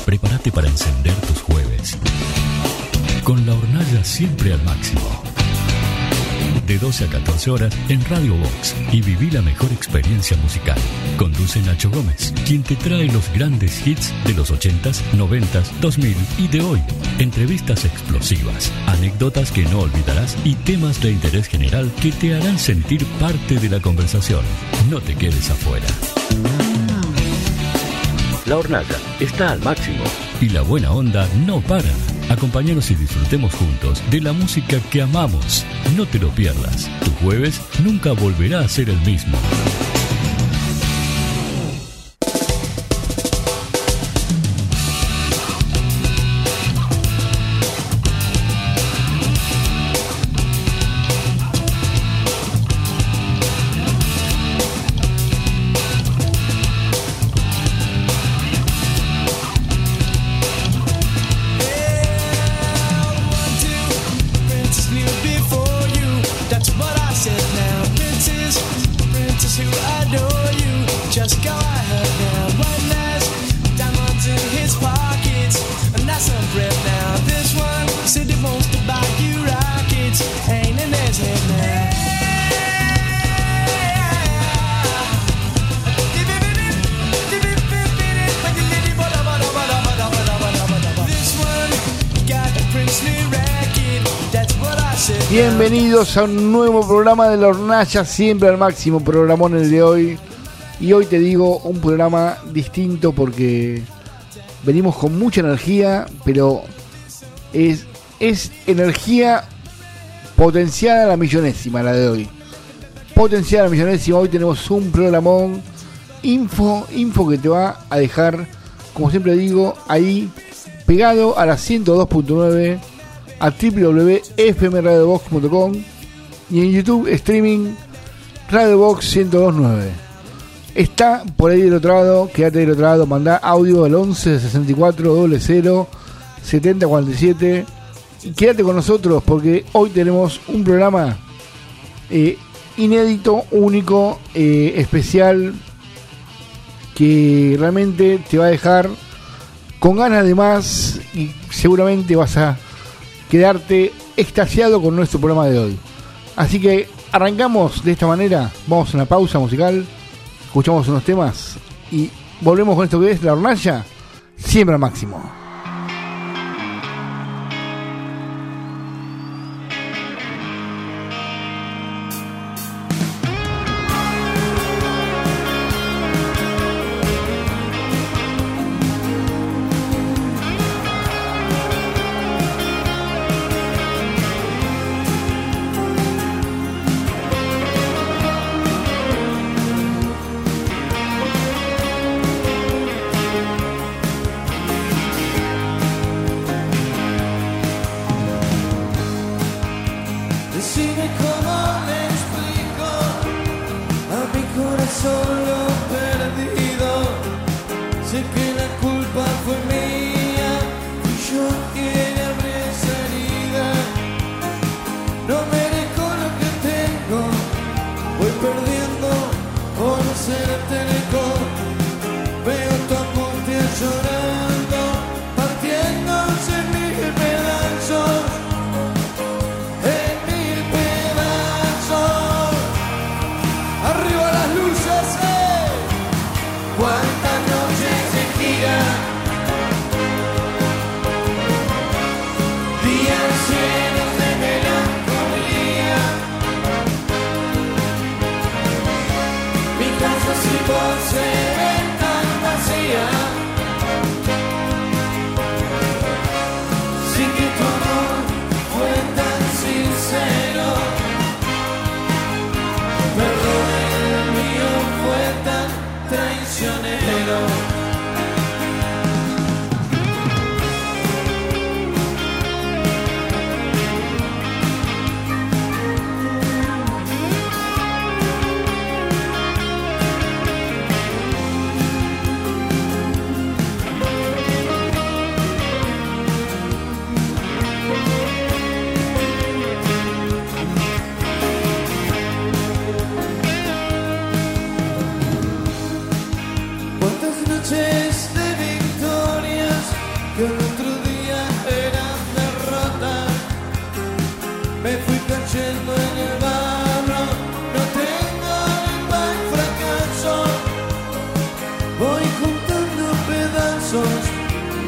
prepárate para encender tus jueves. Con la hornalla siempre al máximo. De 12 a 14 horas en Radio Box y viví la mejor experiencia musical. Conduce Nacho Gómez, quien te trae los grandes hits de los 80s, 90s, 2000 y de hoy. Entrevistas explosivas, anécdotas que no olvidarás y temas de interés general que te harán sentir parte de la conversación. No te quedes afuera. La hornalla está al máximo y la buena onda no para. Acompáñanos y disfrutemos juntos de la música que amamos. No te lo pierdas. Tu jueves nunca volverá a ser el mismo. Bienvenidos a un nuevo programa de La Hornalla, siempre al máximo, programón el de hoy. Y hoy te digo, un programa distinto porque venimos con mucha energía, pero es energía potenciada a la millonésima, la de hoy. Potenciada a la millonésima, hoy tenemos un programón, info que te va a dejar, como siempre digo, ahí pegado a la 102.9, a www.fmradiobox.com y en YouTube streaming Radiobox 102.9. Está por ahí del otro lado, quédate del otro lado, mandá audio al 11 64 00 70 47 y quédate con nosotros porque hoy tenemos un programa inédito, único, especial, que realmente te va a dejar con ganas de más y seguramente vas a quedarte extasiado con nuestro programa de hoy. Así que arrancamos de esta manera, vamos a una pausa musical, escuchamos unos temas y volvemos con esto que es La Hornalla, siempre al máximo.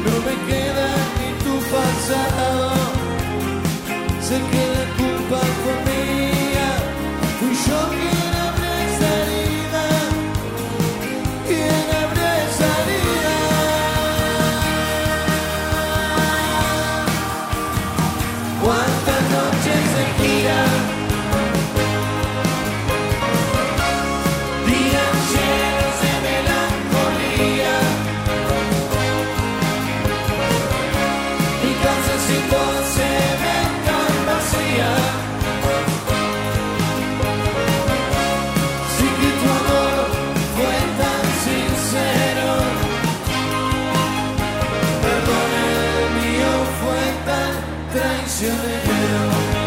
no me queda ni tu pasado. Sé que la culpa fue mía, fui yo quien abrió esa herida, quien abrió esa herida. Cuántas noches de gira, días llenos de melancolía, mi casa sin voz se ve tan vacía. Sí que tu amor fue tan sincero, perdón, el mío fue tan traicionero.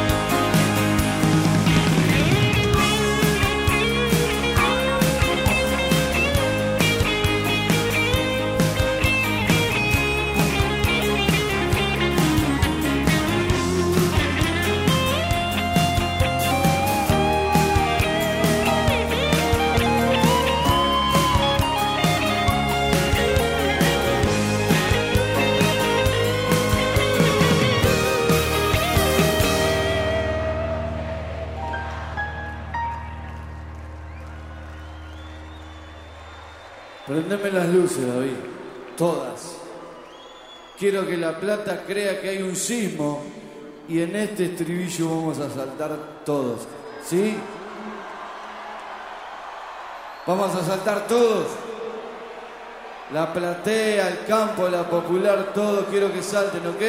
Prendeme las luces, David, todas. Quiero que La Plata crea que hay un sismo y en este estribillo vamos a saltar todos, ¿sí? Vamos a saltar todos. La platea, el campo, la popular, todos quiero que salten, ¿ok?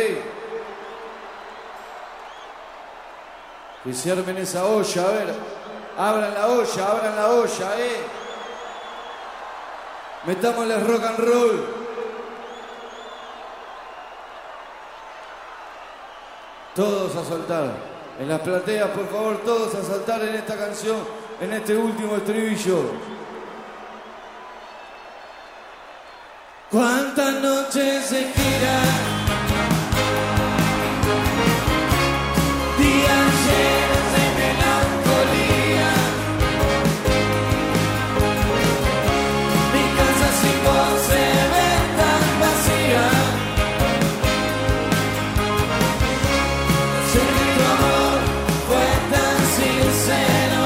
Que se armen esa olla, a ver. Abran la olla, Metámosle rock and roll. Todos a saltar. En las plateas, por favor, todos a saltar en esta canción, en este último estribillo. ¿Cuántas noches se giran? Días llenos de melancolía. Mi casa sin voz se ve tan vacía. Sé que tu amor fue tan sincero.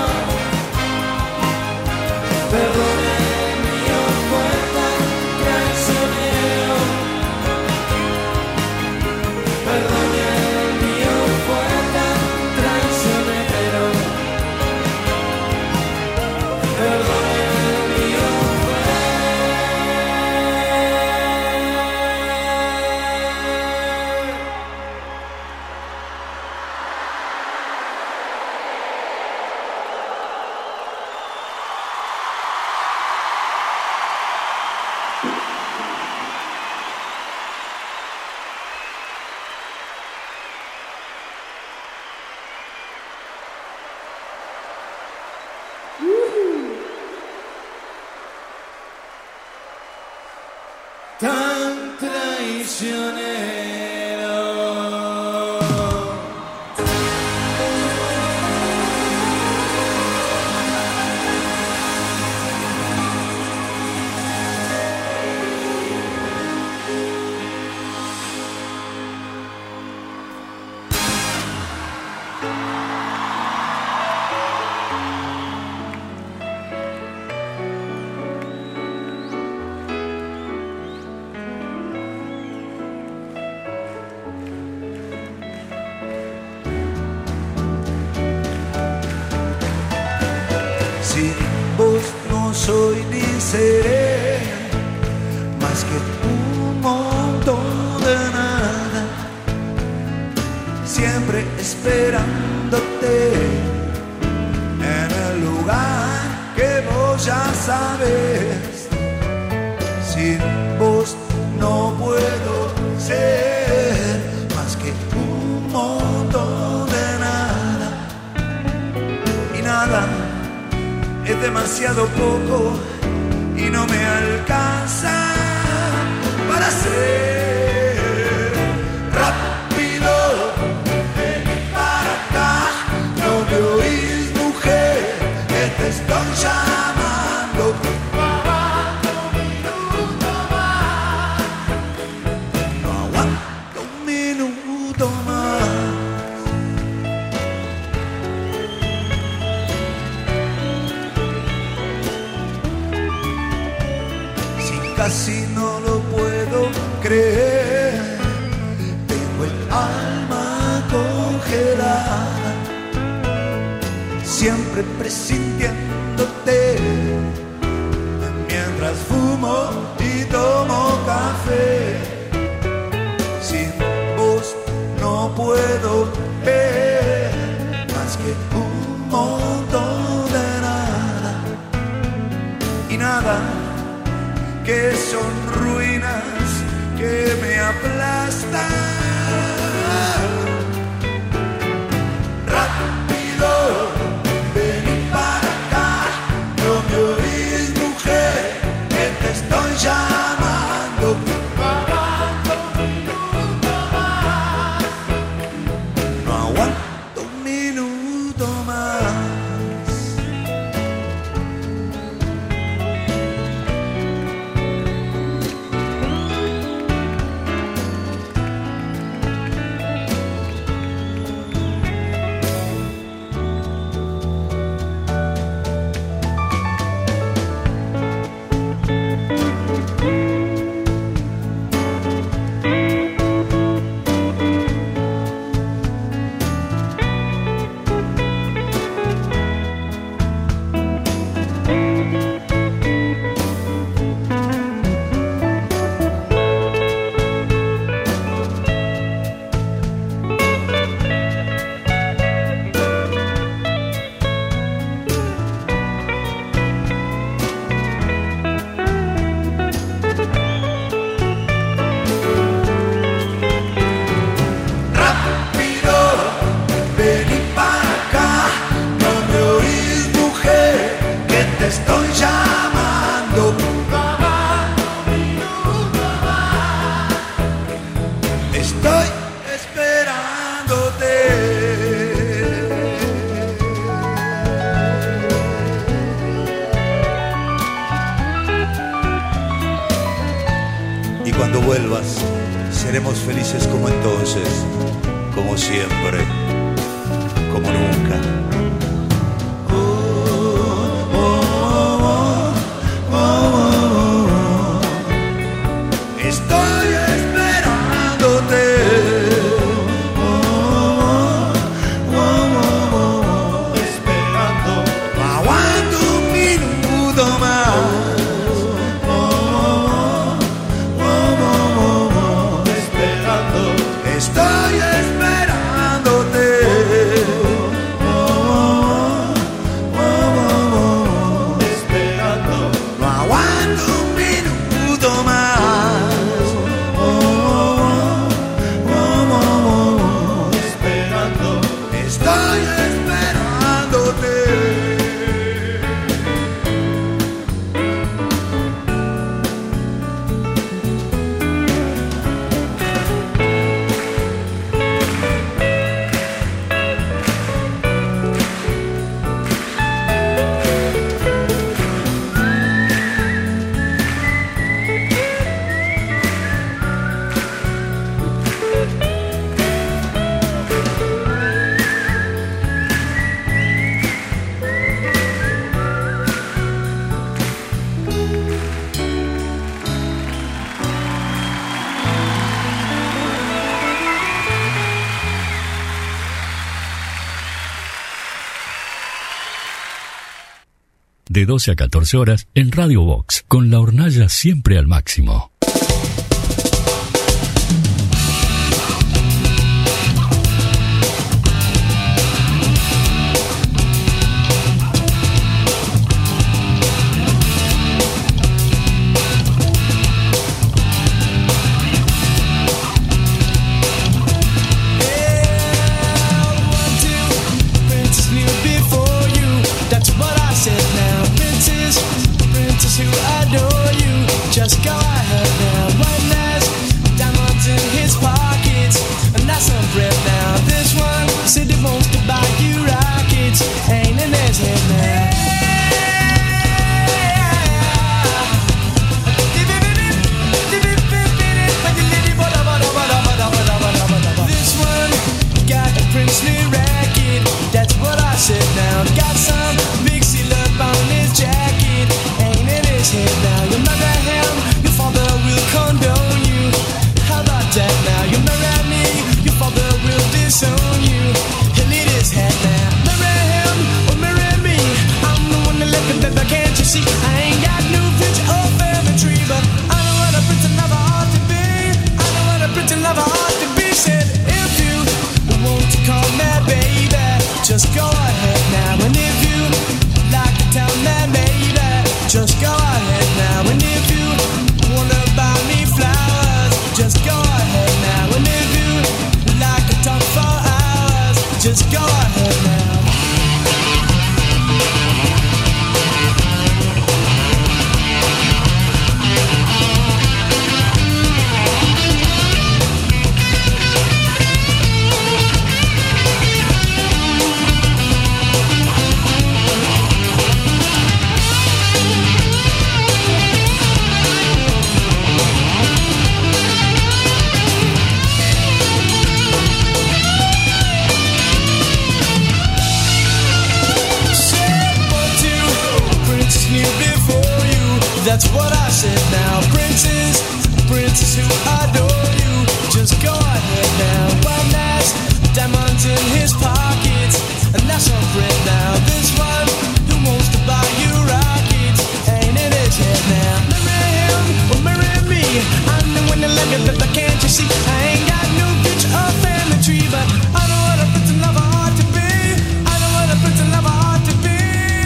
Perdón, el mío fue tan traicionero. Perdón, el mío fue tan traicionero. Perdón, el mío tan traicionero. Sin vos no soy ni seré más que un montón de nada, siempre esperándote en el lugar que vos ya sabes. Sin vos no puedo ser más que un montón de nada, y nada es demasiado poco y no me alcanza para ser rápido. Vení para acá, no me oís, mujer, que te estoy llamando. creer. Tengo el alma congelada, siempre presintiéndote, mientras fumo y tomo café. Sin vos no puedo ver más que un montón de nada, y nada que son ruinas que me aplastan. Rápido, vení para acá, no me oís, mujer, que te estoy llamando. No aguanto un minuto más. Cuando vuelvas, seremos felices como entonces, como siempre, como nunca. Estoy esperándote. Esperando. Aguanto un minuto más. Estoy esperándote. Esperando. No aguanto un minuto más. Esperando. Estoy esperándote. De 12 a 14 horas en Radio Vox, con la hornalla siempre al máximo. Who adore you, just go ahead. adore you. Just go ahead now. One has diamonds in his pockets, and that's a friend now. This one who wants to buy you rockets ain't in his head now. Marry him or marry me. I'm the one that like it, but can't you see? I ain't got no picture or family tree, but I know what a prince and lover ought to be. I know what a prince and lover ought to be.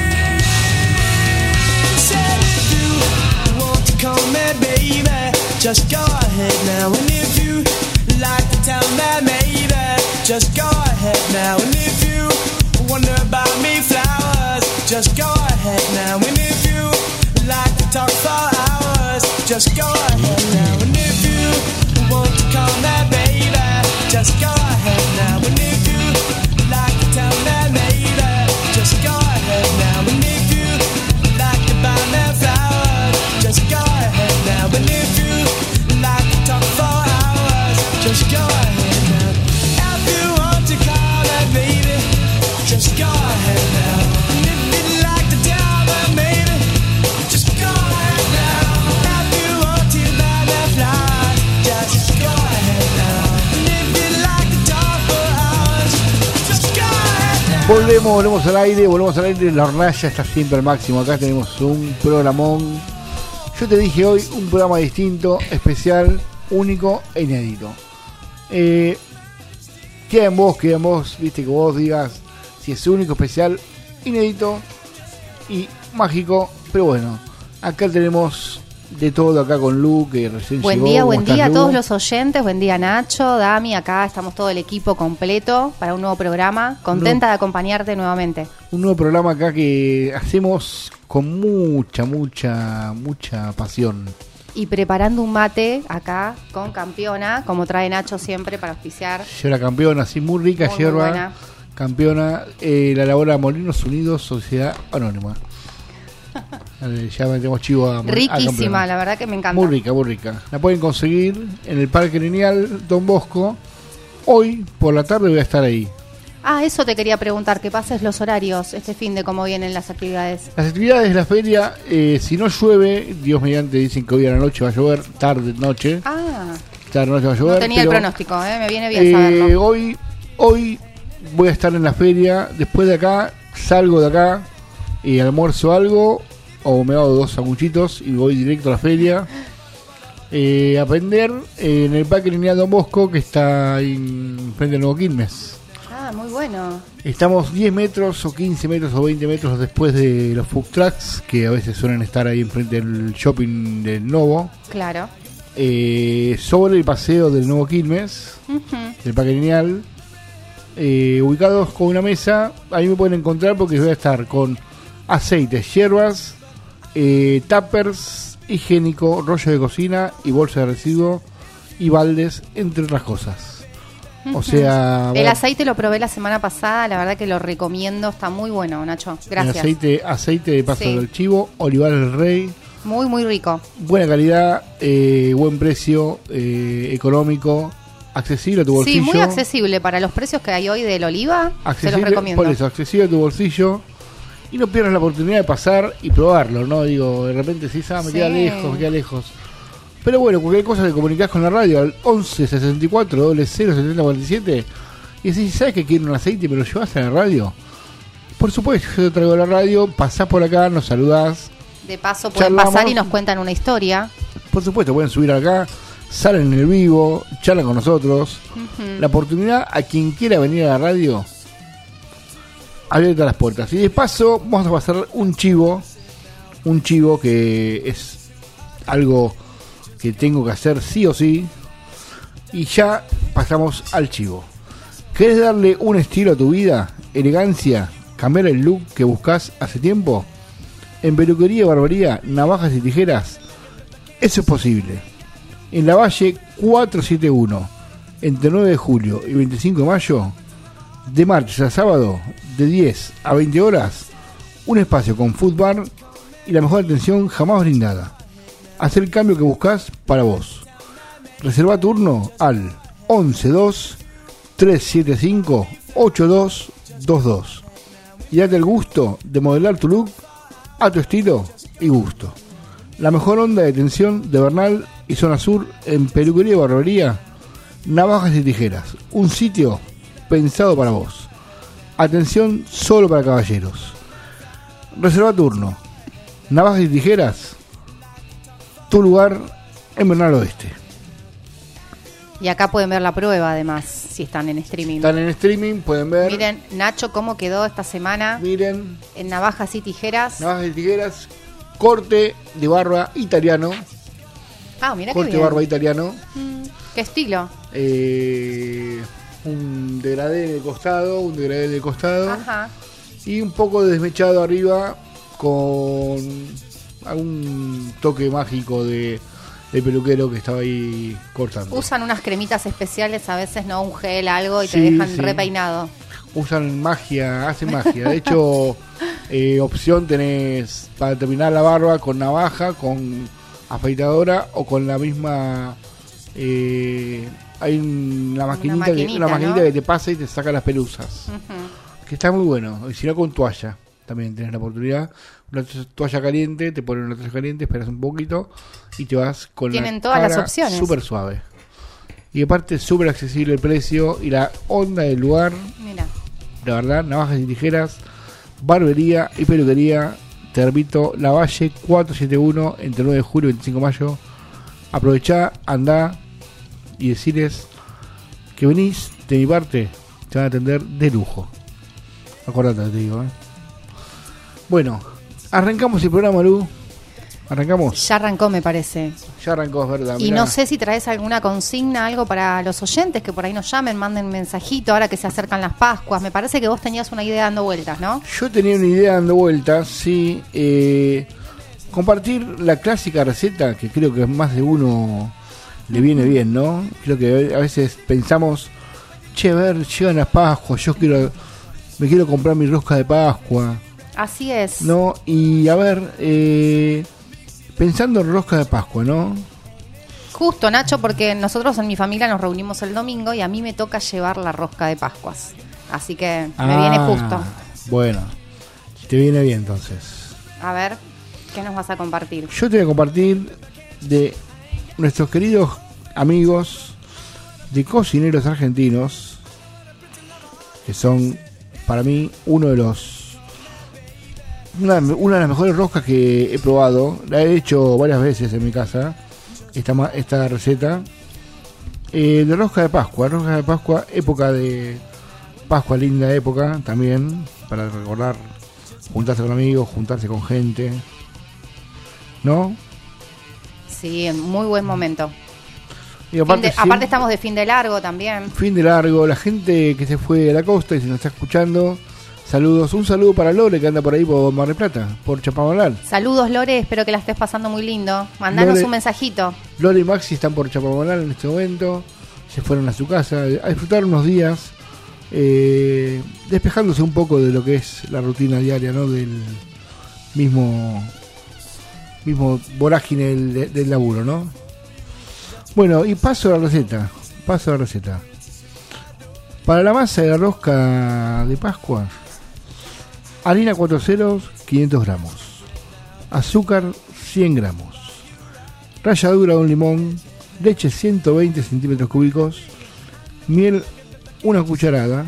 Said if you want to come in, baby, just go ahead now. And if you like to tell me, maybe, just go ahead now. And if you wonder about me flowers, just go ahead now. And if you like to talk for hours, just go ahead now. And if you want to call me baby, just go ahead now. And if you like to tell me maybe, just go ahead now. And if you like to buy me flowers, just go ahead now. And if you like to talk for hours, just go ahead now. If you want to call me baby, just go ahead now. And if you'd like to tell me maybe, just go ahead now. If you want to buy me flowers, just go ahead now. And if you'd like to talk for hours, just go ahead now. Volvemos al aire, la hornalla está siempre al máximo. Acá tenemos un programón. Yo te dije hoy un programa distinto, especial, único e inédito. Queda en vos, viste, que vos digas si es único, especial, inédito y mágico. Pero bueno, acá tenemos de todo, acá con Lu, que recién Buen llegó. buen día a Lu? todos los oyentes, buen día Nacho, Dami, acá estamos todo el equipo completo para un nuevo programa, contenta de acompañarte nuevamente. Un nuevo programa acá que hacemos con mucha pasión. Y preparando un mate acá con Campeona, como trae Nacho siempre para auspiciar. Yerba Campeona, sí, muy rica Muy yerba. buena. Campeona, la elabora Molinos Unidos, Sociedad Anónima. Ya metemos chivo a Riquísima, Campeona. la verdad que me encanta. Muy rica. La pueden conseguir en el Parque Lineal Don Bosco. Hoy por la tarde voy a estar ahí. Ah, eso te quería preguntar, que pases los horarios este fin de cómo vienen las actividades. Las actividades de la feria, si no llueve, Dios mediante, dicen que hoy a la noche va a llover, tarde, noche. Tarde, noche va a llover. No tenía pero, el pronóstico, me viene bien saberlo. Hoy voy a estar en la feria. Después de acá, salgo de acá y almuerzo algo, o me hago 2 sanguchitos y voy directo a la feria. Aprender en el Parque Lineal Don Bosco, que está ahí frente al Nuevo Quilmes. Ah, muy bueno. Estamos 10 metros o 15 metros o 20 metros después de los food trucks, que a veces suelen estar ahí enfrente del shopping del Novo. Claro. Sobre el paseo del Nuevo Quilmes, del Parque Lineal, ubicados con una mesa. Ahí me pueden encontrar porque voy a estar con aceites, hierbas, tuppers, higiénico, rollo de cocina y bolsa de residuos y baldes, entre otras cosas. O sea, el aceite lo probé la semana pasada, la verdad que lo recomiendo, está muy bueno, Nacho. Gracias. Aceite de paso del chivo, Olivar del Rey. Muy rico. Buena calidad, buen precio, económico, accesible a tu bolsillo. Sí, muy accesible para los precios que hay hoy del oliva. Se los recomiendo. Por eso, accesible a tu bolsillo. Y no pierdas la oportunidad de pasar y probarlo, ¿no? Digo, de repente si me queda lejos. Pero bueno, cualquier cosa te comunicás con la radio al 11 64 00 70 47 y decís, ¿sabes que quiero un aceite? ¿Me lo llevas a la radio? Por supuesto, yo te traigo a la radio, pasás por acá, nos saludás. De paso pueden pasar y nos cuentan una historia. Por supuesto, pueden subir acá, salen en el vivo, charlan con nosotros. La oportunidad a quien quiera venir a la radio, abierta las puertas. Y de paso vamos a pasar un chivo que es algo que tengo que hacer sí o sí. Y ya pasamos al chivo. ¿Querés darle un estilo a tu vida? ¿Elegancia? ¿Cambiar el look que buscas hace tiempo? En peluquería y barbería, navajas y tijeras, eso es posible. En la Valle 471, entre 9 de julio y 25 de mayo, de martes a sábado, de 10 a 20 horas, un espacio con food bar y la mejor atención jamás brindada. Haz el cambio que buscas para vos. Reserva turno al 112-375-8222 y date el gusto de modelar tu look a tu estilo y gusto. La mejor onda de atención de Bernal y zona sur, en peluquería y barbería, Navajas y Tijeras. Un sitio pensado para vos. Atención solo para caballeros. Reserva turno. Navajas y Tijeras, tu lugar en Bernal Oeste. Y acá pueden ver la prueba, además, si están en streaming. Están en streaming, pueden ver. Miren, Nacho, cómo quedó esta semana Miren, en Navajas y Tijeras. Navajas y Tijeras, corte de barba italiano. Ah, mira qué Corte de bien. barba italiano. ¿Qué estilo? Un degradé en el costado, un degradé en el costado. Ajá. Y un poco desmechado arriba con algún toque mágico de peluquero que estaba ahí cortando. Usan unas cremitas especiales, a veces, ¿no? Un gel, algo, y te Sí, dejan sí. repeinado. Usan magia, hacen magia. De hecho, opción tenés para terminar la barba con navaja, con afeitadora o con la misma... hay una maquinita, maquinita, una maquinita, ¿no? que te pasa y te saca las pelusas. Ujú. Que está muy bueno. Y si no, con toalla. También tenés la oportunidad. Una toalla caliente, te ponen una toalla caliente, esperas un poquito y te vas con Tienen la todas las cara opciones. súper suave. Y aparte, súper accesible el precio y la onda del lugar. Mira. La verdad, Navajas y Tijeras, barbería y peluquería. Te repito, La Valle 471, entre 9 de julio y 25 de mayo. Aprovechá, andá y decirles que venís, de mi parte, te van a atender de lujo. Acordate, te digo, Bueno, arrancamos el programa, Lu. Arrancamos. Ya arrancó, me parece. Ya arrancó, es verdad. Y mirá. no sé si traes alguna consigna, algo para los oyentes que por ahí nos llamen, manden mensajito ahora que se acercan las Pascuas. Me parece que vos tenías una idea dando vueltas, ¿no? Yo tenía una idea dando vueltas, sí. Compartir la clásica receta, que creo que a más de uno le viene bien, ¿no? Creo que a veces pensamos, che, a ver, llegan las Pascuas, me quiero comprar mi rosca de Pascua, Así es. ¿no? Y a ver, pensando en rosca de Pascua, ¿no? Justo, Nacho, porque nosotros en mi familia nos reunimos el domingo y a mí me toca llevar la rosca de Pascuas. Así que me viene justo. Bueno, te viene bien entonces. A ver, ¿qué nos vas a compartir? Yo te voy a compartir de nuestros queridos amigos de cocineros argentinos, que son para mí una de las mejores roscas que he probado. La he hecho varias veces en mi casa, esta receta de rosca de Pascua, época de Pascua, linda época también, para recordar, juntarse con amigos, juntarse con gente, ¿no? Sí, muy buen momento. Y aparte, Aparte estamos de fin de largo también. fin de largo, la gente que se fue de la costa y se nos está escuchando, saludos. Un saludo para Lore, que anda por ahí por Mar del Plata, por Chapamalal. Saludos, Lore, espero que la estés pasando muy lindo. Mandanos Lore- un mensajito. Lore y Maxi están por Chapamalal en este momento, se fueron a su casa a disfrutar unos días, despejándose un poco de lo que es la rutina diaria, ¿no? Del mismo vorágine del laburo, ¿no? Bueno, y paso a la receta. Para la masa de la rosca de Pascua, harina 4 ceros, 500 gramos. Azúcar, 100 gramos. Ralladura de un limón. Leche, 120 centímetros cúbicos. Miel, 1 cucharada.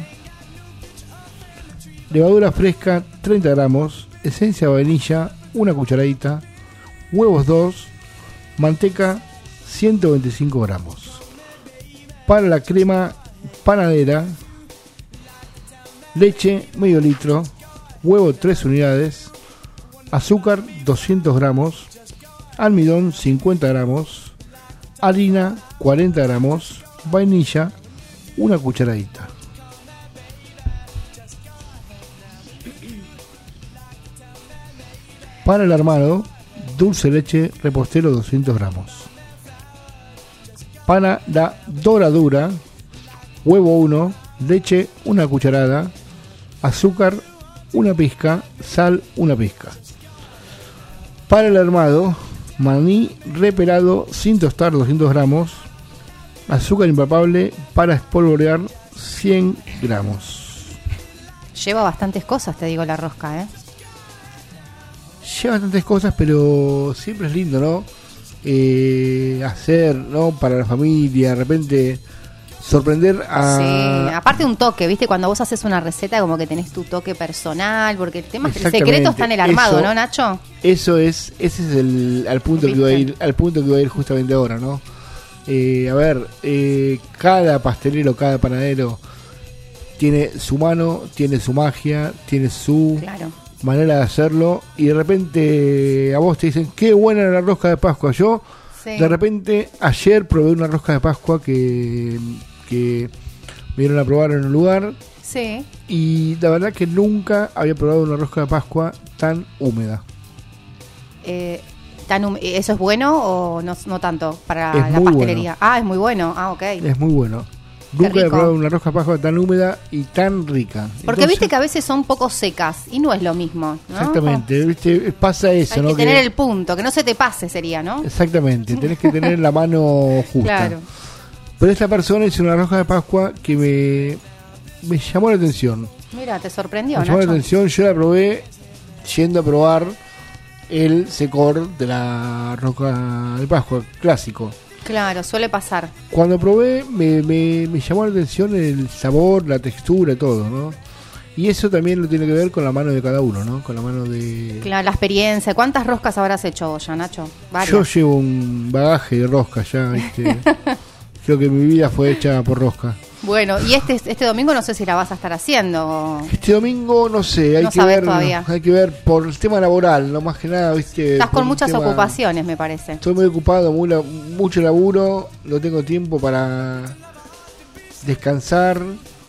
Levadura fresca, 30 gramos. Esencia de vainilla, 1 cucharadita. Huevos 2. Manteca, 125 gramos. Para la crema panadera, leche medio litro, huevo 3 unidades, azúcar 200 gramos, almidón 50 gramos, harina 40 gramos, vainilla 1 cucharadita. Para el armado, dulce leche repostero 200 gramos. Para la doradura, huevo 1, leche 1 cucharada, azúcar 1 pizca, sal 1 pizca. Para el armado, maní repelado sin tostar 200 gramos, azúcar impalpable para espolvorear 100 gramos. Lleva bastantes cosas, te digo, la rosca, ¿eh? Lleva bastantes cosas, pero siempre es lindo, ¿no? hacer, ¿no? Para la familia, de repente sorprender a... Sí, aparte un toque, ¿viste? Cuando vos haces una receta como que tenés tu toque personal, porque el tema es que el secreto está en el armado, ¿no, Nacho? Ese es al punto que iba a ir justamente ahora, ¿no? A ver, cada pastelero, cada panadero tiene su mano, tiene su magia, tiene su manera de hacerlo, y de repente a vos te dicen, qué buena la rosca de Pascua. Yo, de repente, ayer probé una rosca de Pascua que me dieron a probar en un lugar, y la verdad que nunca había probado una rosca de Pascua tan húmeda. ¿Eso es bueno o no tanto para la pastelería? Bueno. Es muy bueno. Ok. Es muy bueno. Nunca he probado una rosca de Pascua tan húmeda y tan rica. Porque entonces, viste que a veces son un poco secas y no es lo mismo, ¿no? Exactamente, ¿viste? Pasa eso, ¿no? Hay que tener el punto, que no se te pase sería, ¿no? Exactamente, tenés que tener la mano justa. Claro. Pero esta persona hizo una rosca de Pascua que me llamó la atención. Mira, te sorprendió, Me llamó la atención, yo la probé yendo a probar el secor de la rosca de Pascua, clásico. Claro, suele pasar. Cuando probé me llamó la atención el sabor, la textura, todo, ¿no? Y eso también lo tiene que ver con la mano de cada uno, ¿no? Con la mano de... Claro, la experiencia. ¿Cuántas roscas habrás hecho vos ya, Nacho? ¿Varias? Yo llevo un bagaje de roscas ya, ¿viste? Creo que mi vida fue hecha por rosca. Bueno, y este domingo no sé si la vas a estar haciendo. Este domingo no sé, hay que ver todavía. Hay que ver por el tema laboral, no más que nada, ¿viste? Estás con muchas ocupaciones, me parece. Estoy muy ocupado, mucho laburo, no tengo tiempo para descansar.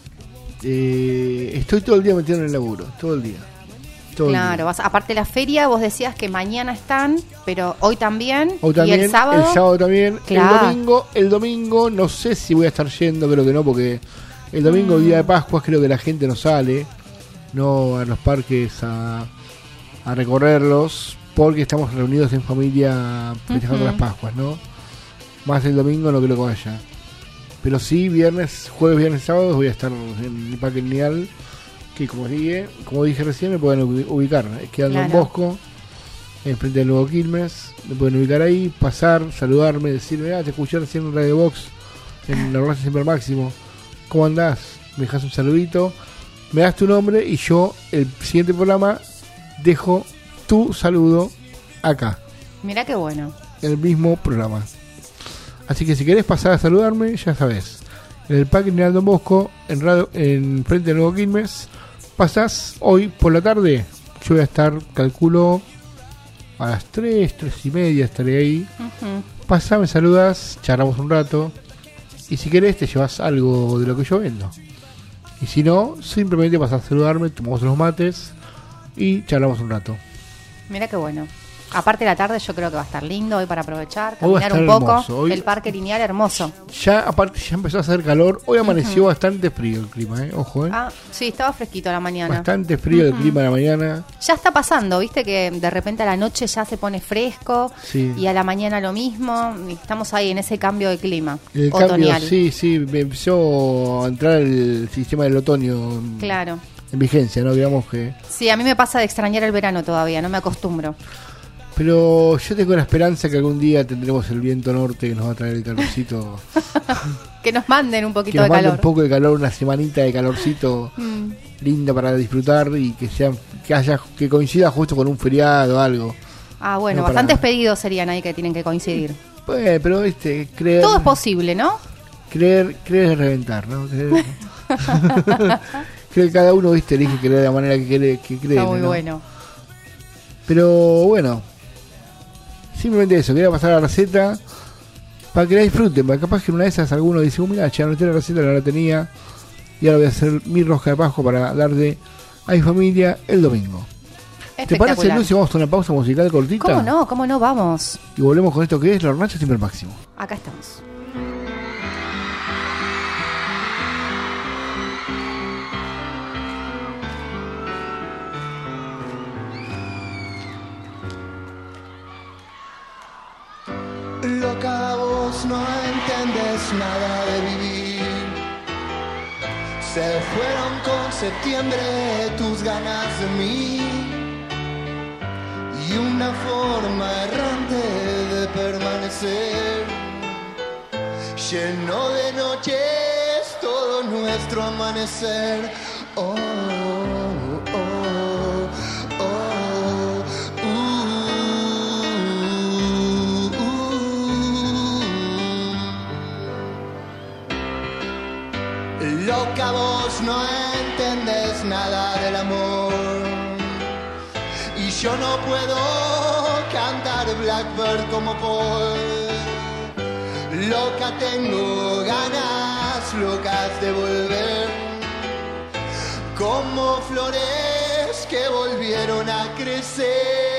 Estoy todo el día metido en el laburo, todo el día. Claro, aparte de la feria, vos decías que mañana están, pero hoy también, y el sábado también, claro. El domingo no sé si voy a estar yendo, creo que no, porque el domingo, día de Pascua, creo que la gente no sale, no a los parques a recorrerlos, porque estamos reunidos en familia festejando las Pascuas, ¿no? Más el domingo no creo que vaya. Pero sí, jueves, viernes, sábado voy a estar en el Parque Lineal, que como dije recién, me pueden ubicar, quedando en Bosco, enfrente del nuevo Quilmes, me pueden ubicar ahí, pasar, saludarme, decirme, te escuché recién en Radio Box, en la Ornacha Siempre al Máximo, ¿cómo andás? Me dejas un saludito, me das tu nombre y yo, el siguiente programa, dejo tu saludo acá. Mirá qué bueno. En el mismo programa. Así que si querés pasar a saludarme, ya sabés, en el Parque Lineal Don Bosco, en frente del nuevo Quilmes, pasás hoy por la tarde. Yo voy a estar, calculo, a las 3:30 estaré ahí. Pasá, me saludás, charlamos un rato. Y si querés te llevas algo de lo que yo vendo. Y si no, simplemente pasás a saludarme, tomamos unos mates y charlamos un rato. Mira qué bueno. Aparte de la tarde yo creo que va a estar lindo hoy para aprovechar, caminar un poco, hoy, el Parque Lineal hermoso. Aparte ya empezó a hacer calor, hoy amaneció bastante frío el clima, ojo. Sí, estaba fresquito a la mañana. Bastante frío el clima a la mañana. Ya está pasando, viste que de repente a la noche ya se pone fresco, y a la mañana lo mismo, y estamos ahí en ese cambio de clima otoñal. Sí, me empezó a entrar el sistema del otoño. Claro. En vigencia, ¿no? Digamos que... Sí, a mí me pasa de extrañar el verano todavía, no me acostumbro. Pero yo tengo la esperanza que algún día tendremos el viento norte que nos va a traer el calorcito. Que nos manden un poquito de calor. Que nos manden un poco de calor, una semanita de calorcito linda para disfrutar y que coincida justo con un feriado o algo. Bueno, bastantes pedidos serían ahí que tienen que coincidir. Pues, pero creer... Todo es posible, ¿no? Creer es reventar, ¿no? Creo que cada uno, elige creer de la manera que cree. Está muy bueno. Pero bueno, simplemente eso, quería pasar a la receta para que la disfruten, porque capaz que en una de esas alguno dice, mira, ya anoté la receta, no la tenía, y ahora voy a hacer mi rosca de Pascua para darle a mi familia el domingo. ¿Te parece, Lucy? Vamos a una pausa musical cortita. ¿Cómo no? Vamos. Y volvemos con esto que es La Ornacha Siempre al Máximo. Acá estamos. Loca, vos no entendés nada de vivir. Se fueron con septiembre tus ganas de mí y una forma errante de de permanecer. Lleno de noches todo nuestro amanecer. Oh, oh, oh, Loca, vos no entendés nada del amor. Y yo no puedo cantar Blackbird como Paul. Loca, tengo ganas locas de volver, como flores que volvieron a crecer.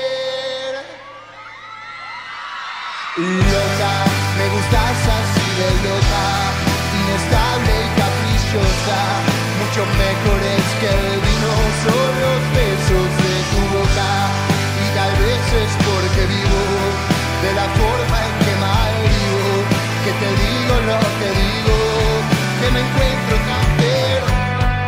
Loca, me gustas así de loca, inestable y caprichosa, mucho mejores que el vino, son los besos de tu boca. Y tal vez es porque vivo de la forma en que mal vivo, que te digo lo que digo, que me encuentro tan feo.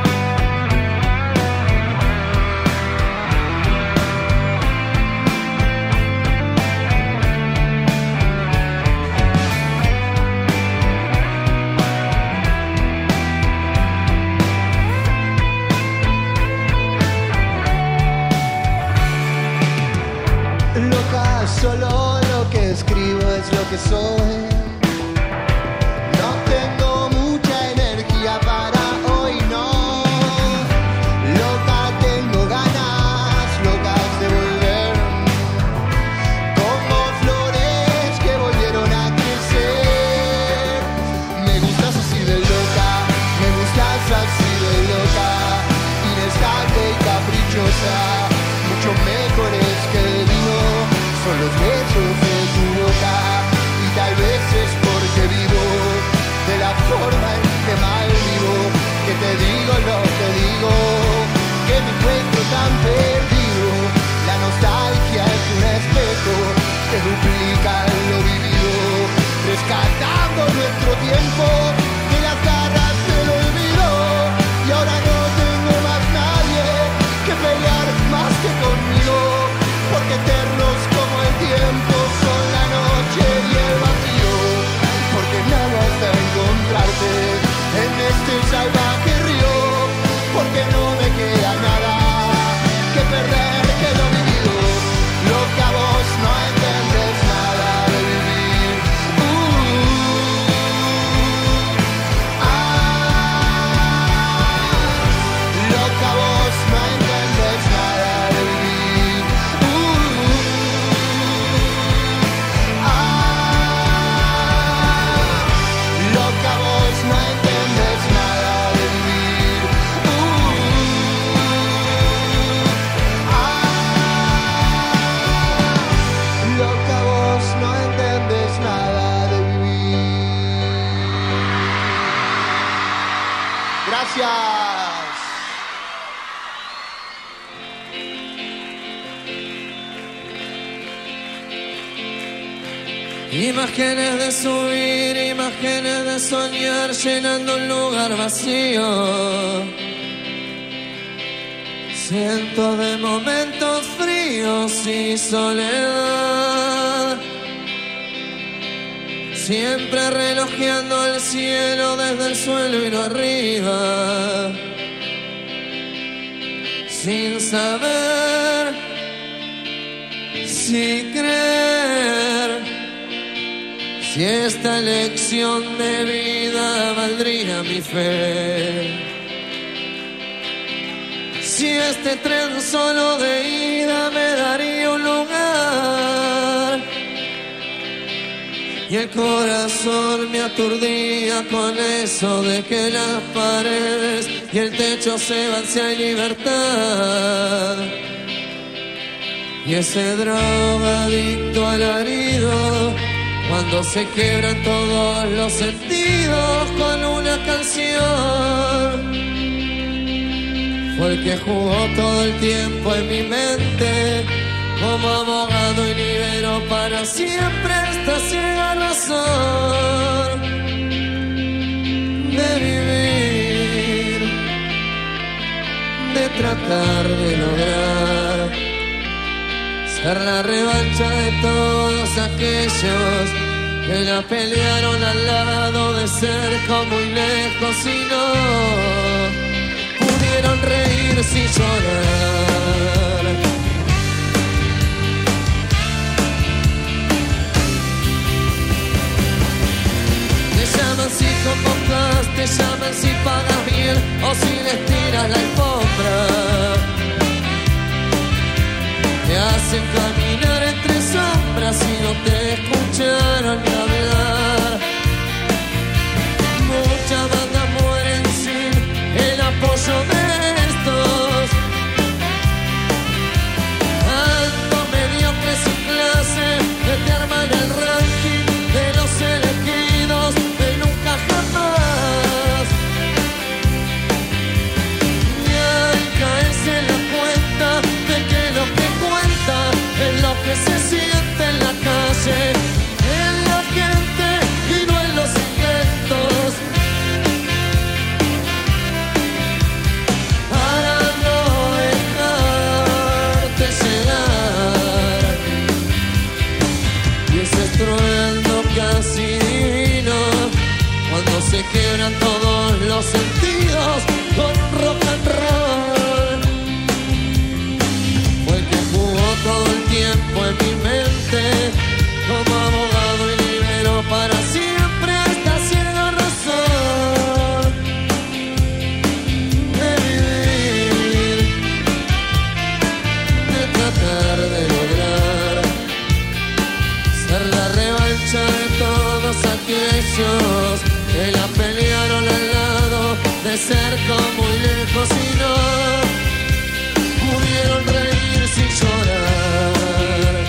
Loca, solo lo que escribo es lo que soy. No tengo mucha energía para hoy, no. Loca, tengo ganas locas de volver, como flores que volvieron a crecer. Me gustas así de loca, me gustas así de loca, inestable y caprichosa, mucho mejores que el vino, son los besos de tu boca. Y tal vez es porque vivo de la forma en que mal vivo, que te digo lo que digo, que me encuentro tan perdido. La nostalgia es un espejo que duplica lo vivido, rescatando nuestro tiempo de las garras del olvido. Y ahora no tengo más nadie que pelear más que conmigo, porque eternos como el tiempo son la noche y el vacío, porque nada hasta encontrarte en este salvaje río, porque no me queda nada que perder, que lo vivido. Loca, vos no entendés nada de vivir. Loca, vos no entendés nada de vivir. Loca, vos no entendés nada de vivir. Loca, vos no entendés nada de vivir. Gracias. Imágenes de subir, imágenes de soñar, llenando un lugar vacío. Cientos de momentos fríos y soledad, siempre relojeando el cielo desde el suelo y no arriba, sin saber si creer, si esta elección de vida valdría mi fe, si este tren solo de ida me daría un lugar. Y el corazón me aturdía con eso de que las paredes y el techo se van si hay libertad. Y ese drogadicto alarido, cuando se quiebran todos los sentidos con una canción, fue el que jugó todo el tiempo en mi mente, como abogado y libero para siempre esta ciega razón de vivir, de tratar de lograr ser la revancha de todos aquellos que la pelearon al lado de cerca o muy lejos y no pudieron reír sin llorar. Te llaman si convocas, te llaman si pagas bien o si les tiras la alfombra. Te hacen caminar entre sombras y no te escucharon ni hablar. Muchas bandas mueren sin el apoyo de estos. Tantos mediocres sin clase que te arman el ranking de los elegidos de nunca jamás. Y al caerse en la cuenta de que lo que cuenta es lo que se siente en la calle, en la gente y no en los inventos. Para no dejarte llegar. Y ese estruendo casi divino, cuando se quiebran todos los sentidos con rock and roll, fue el que jugó todo el tiempo en mi mente como abogado y liberó para siempre esta ciega razón de vivir, de tratar de lograr ser la revancha de todos aquellos que la pelearon al lado de cerca o muy lejos y no pudieron reír sin llorar.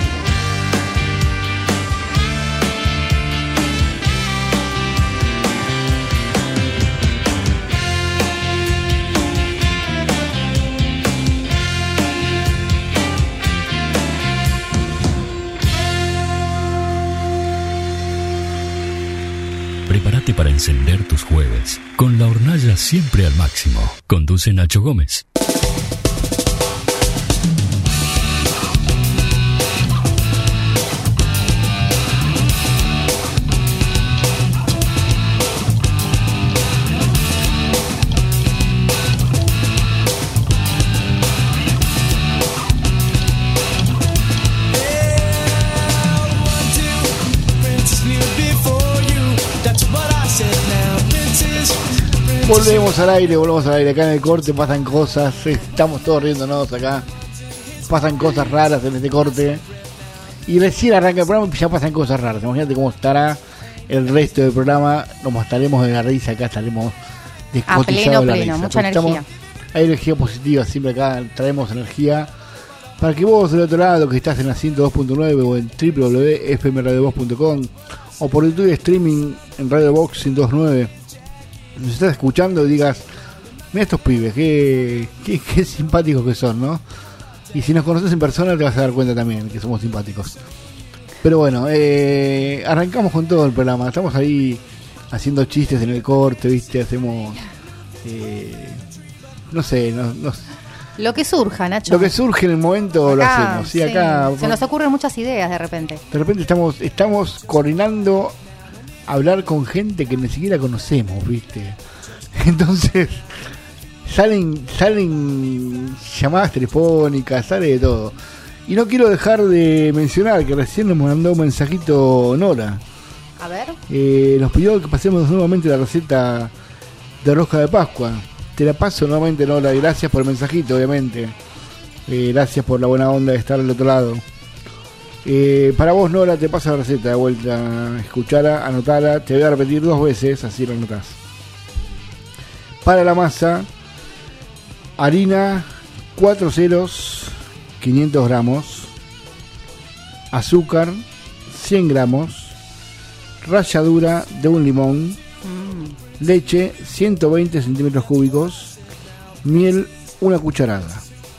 Prepárate para encender tus jueves con la hornalla siempre al máximo. Conduce Nacho Gómez. Volvemos al aire, acá en el corte pasan cosas, estamos todos riéndonos acá, pasan cosas raras en este corte y recién arranca el programa y ya pasan cosas raras. Imagínate cómo estará el resto del programa, nos mataremos de la risa, acá estaremos descotizados de la risa. Mucha energía. Hay energía positiva, siempre acá traemos energía para que vos del otro lado, que estás en la 102.9 o en www.fmradiovox.com o por YouTube streaming en Radio Box 102.9, nos estás escuchando y digas, mira estos pibes, qué simpáticos que son, ¿no? Y si nos conoces en persona te vas a dar cuenta también que somos simpáticos. Pero bueno, arrancamos con todo el programa. Estamos ahí haciendo chistes en el corte, ¿viste? Hacemos, no sé, lo que surja, Nacho. Lo que surge en el momento acá, lo hacemos. Sí, acá se nos ocurren muchas ideas de repente. De repente estamos coordinando hablar con gente que ni siquiera conocemos, ¿viste? Entonces salen llamadas telefónicas, sale de todo. Y no quiero dejar de mencionar que recién nos mandó un mensajito Nora. A ver. Nos pidió que pasemos nuevamente la receta de rosca de Pascua. Te la paso nuevamente, Nora. Gracias por el mensajito, obviamente. Gracias por la buena onda de estar al otro lado. Para vos, Nora, te paso la receta de vuelta. Escuchala, anotala. Te voy a repetir 2 veces, así la anotás. Para la masa, harina 4 ceros, 500 gramos, azúcar 100 gramos, ralladura de un limón, leche 120 centímetros cúbicos, miel 1 cucharada,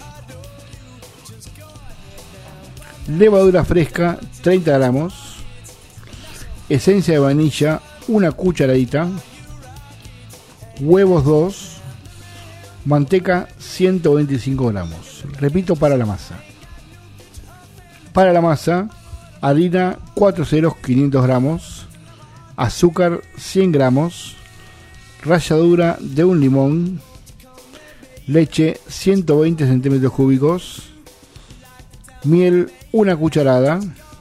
levadura fresca 30 gramos, esencia de vainilla 1 cucharadita, huevos 2, manteca 125 gramos. Repito, para la masa: Para la masa, harina 4 ceros 500 gramos, azúcar 100 gramos, ralladura de un limón, leche 120 centímetros cúbicos, miel 1 cucharada,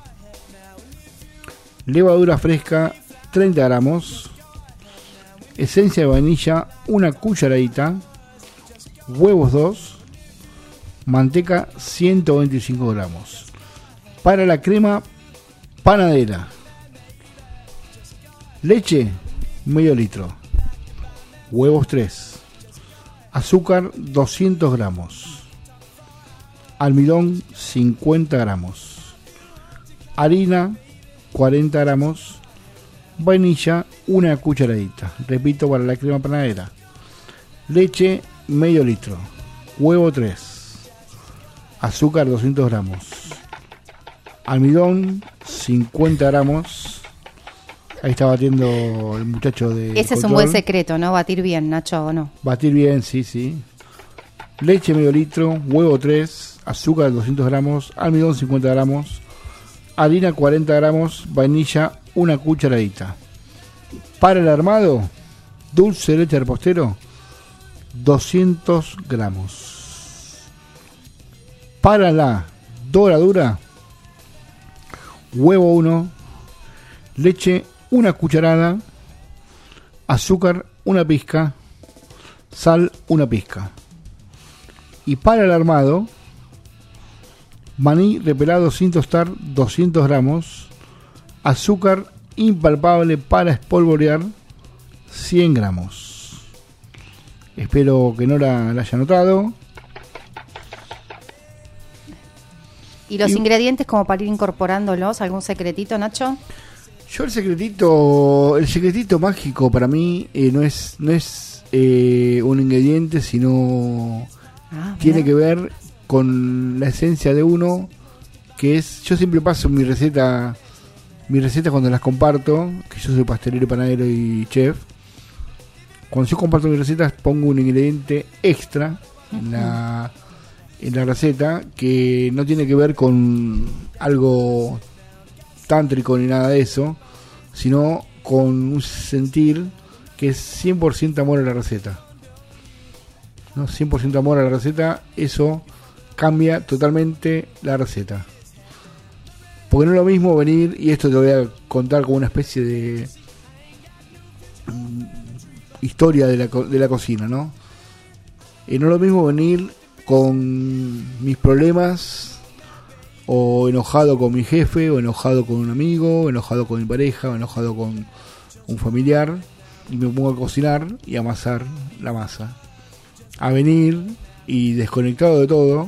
levadura fresca 30 gramos, esencia de vainilla 1 cucharadita, huevos 2, manteca 125 gramos. Para la crema panadera, leche medio litro, huevos 3, azúcar 200 gramos, almidón 50 gramos, harina 40 gramos, vainilla 1 cucharadita. Repito, para la crema panadera, leche medio litro, huevo 3, azúcar 200 gramos, almidón 50 gramos. Ahí está batiendo el muchacho de Ese es un buen secreto, ¿no? Batir bien, Nacho, ¿o no? Batir bien, sí. Leche medio litro, huevo 3, azúcar 200 gramos, almidón 50 gramos, harina 40 gramos, vainilla 1 cucharadita. Para el armado, dulce de leche de repostero 200 gramos. Para la doradura, huevo 1, leche 1 cucharada, azúcar 1 pizca, sal 1 pizca. Y para el armado, maní repelado sin tostar 200 gramos, azúcar impalpable para espolvorear 100 gramos. Espero que no la haya notado. ¿Y los ingredientes como para ir incorporándolos? ¿Algún secretito, Nacho? Yo el secretito mágico para mí no es un ingrediente, sino tiene que ver con la esencia de uno, que es, yo siempre paso mis recetas cuando las comparto, que yo soy pastelero, panadero y chef. Cuando yo comparto mis recetas pongo un ingrediente extra en la receta, que no tiene que ver con algo tántrico ni nada de eso, sino con un sentir que es 100% amor a la receta, ¿no? 100% amor a la receta, eso cambia totalmente la receta. Porque no es lo mismo venir, y esto te voy a contar como una especie de historia de la cocina, ¿no? No es lo mismo venir con mis problemas, o enojado con mi jefe, o enojado con un amigo, o enojado con mi pareja, o enojado con un familiar, y me pongo a cocinar y a amasar la masa. A venir y desconectado de todo,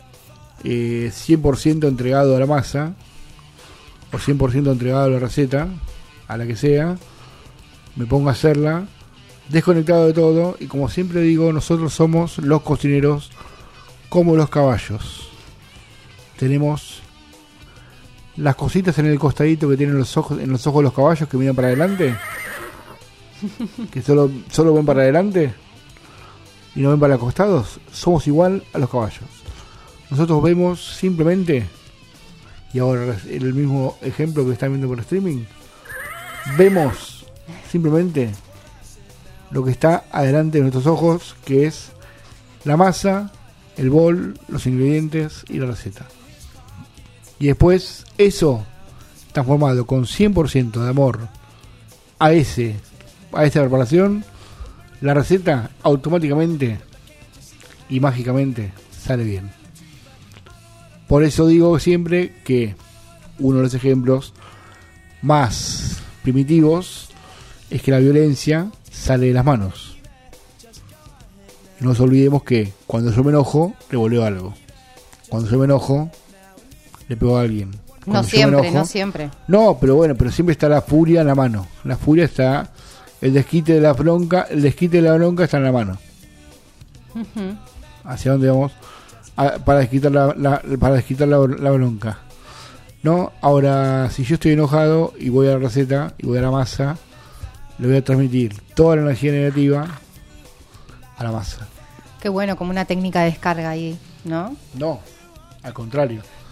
100% entregado a la masa, o 100% entregado a la receta, a la que sea, me pongo a hacerla, desconectado de todo, y como siempre digo, nosotros somos los cocineros como los caballos. Tenemos las cositas en el costadito que tienen en los ojos de los caballos, que miran para adelante, que solo ven para adelante y no ven para los costados. Somos igual a los caballos. Nosotros vemos simplemente, y ahora el mismo ejemplo que están viendo por streaming, vemos simplemente lo que está adelante de nuestros ojos, que es la masa, el bol, los ingredientes y la receta. Y después eso transformado con 100% de amor a esta preparación, la receta automáticamente y mágicamente sale bien. Por eso digo siempre que uno de los ejemplos más primitivos es que la violencia sale de las manos. No nos olvidemos que cuando yo me enojo, revoleo algo. Cuando yo me enojo, le pego a alguien. Cuando no siempre. No, pero siempre está la furia en la mano. La furia está, el desquite de la bronca está en la mano. Uh-huh. ¿Hacia dónde vamos? Para desquitar la bronca. No, ahora si yo estoy enojado y voy a la receta y voy a la masa, le voy a transmitir toda la energía negativa a la masa. Qué bueno, como una técnica de descarga ahí, ¿no? No, al contrario.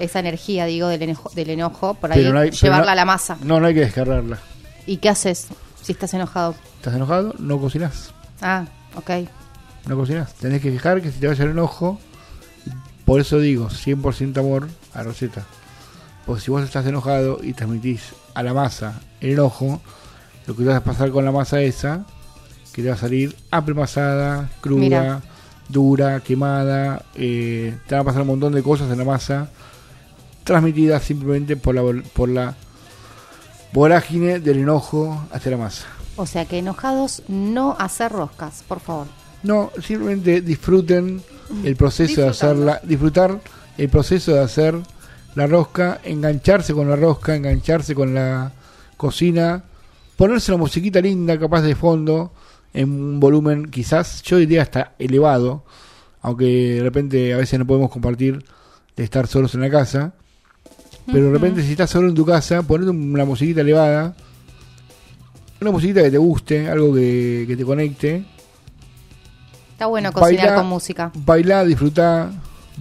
esa energía, digo, del enojo, por ahí Pero no hay- pero llevarla no- a la masa. No hay que descargarla. ¿Y qué haces si estás enojado? ¿Estás enojado? No cocinás. Ah, ok. No cocinás. Tenés que dejar que se te vaya el enojo. Por eso digo, 100% amor a la receta. Porque si vos estás enojado y transmitís a la masa el enojo, lo que te va a pasar con la masa esa, que te va a salir apelmazada, cruda, Mira. dura, quemada, te van a pasar un montón de cosas en la masa, transmitidas simplemente por la vorágine del enojo hacia la masa. O sea que enojados no hacer roscas, por favor. No, simplemente disfruten el proceso de hacerla, disfrutar el proceso de hacer la rosca, engancharse con la rosca, engancharse con la cocina, ponerse una musiquita linda, capaz de fondo, en un volumen quizás, yo diría hasta elevado, aunque de repente a veces no podemos compartir de estar solos en la casa, pero de repente si estás solo en tu casa, ponete una musiquita elevada, una musiquita que te guste, algo que te conecte. Está bueno cocinar Bailá, con música. Bailá, disfrutá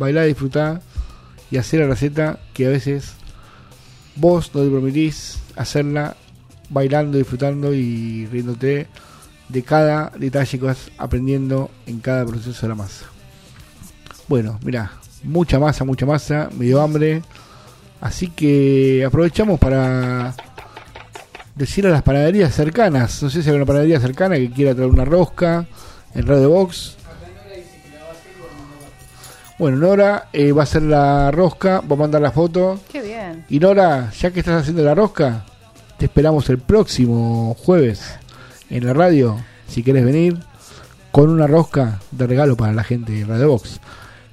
y hacer la receta que a veces vos no te permitís hacerla bailando, disfrutando y riéndote de cada detalle que vas aprendiendo en cada proceso de la masa. Bueno, mirá, mucha masa, me dio hambre, así que aprovechamos para decir a las panaderías cercanas, no sé si hay una panadería cercana que quiera traer una rosca en Radio Box. Bueno, Nora va a hacer la rosca, va a mandar la foto. Qué bien. Y Nora, ya que estás haciendo la rosca, te esperamos el próximo jueves en la radio, si querés venir, con una rosca de regalo para la gente de Radio Box.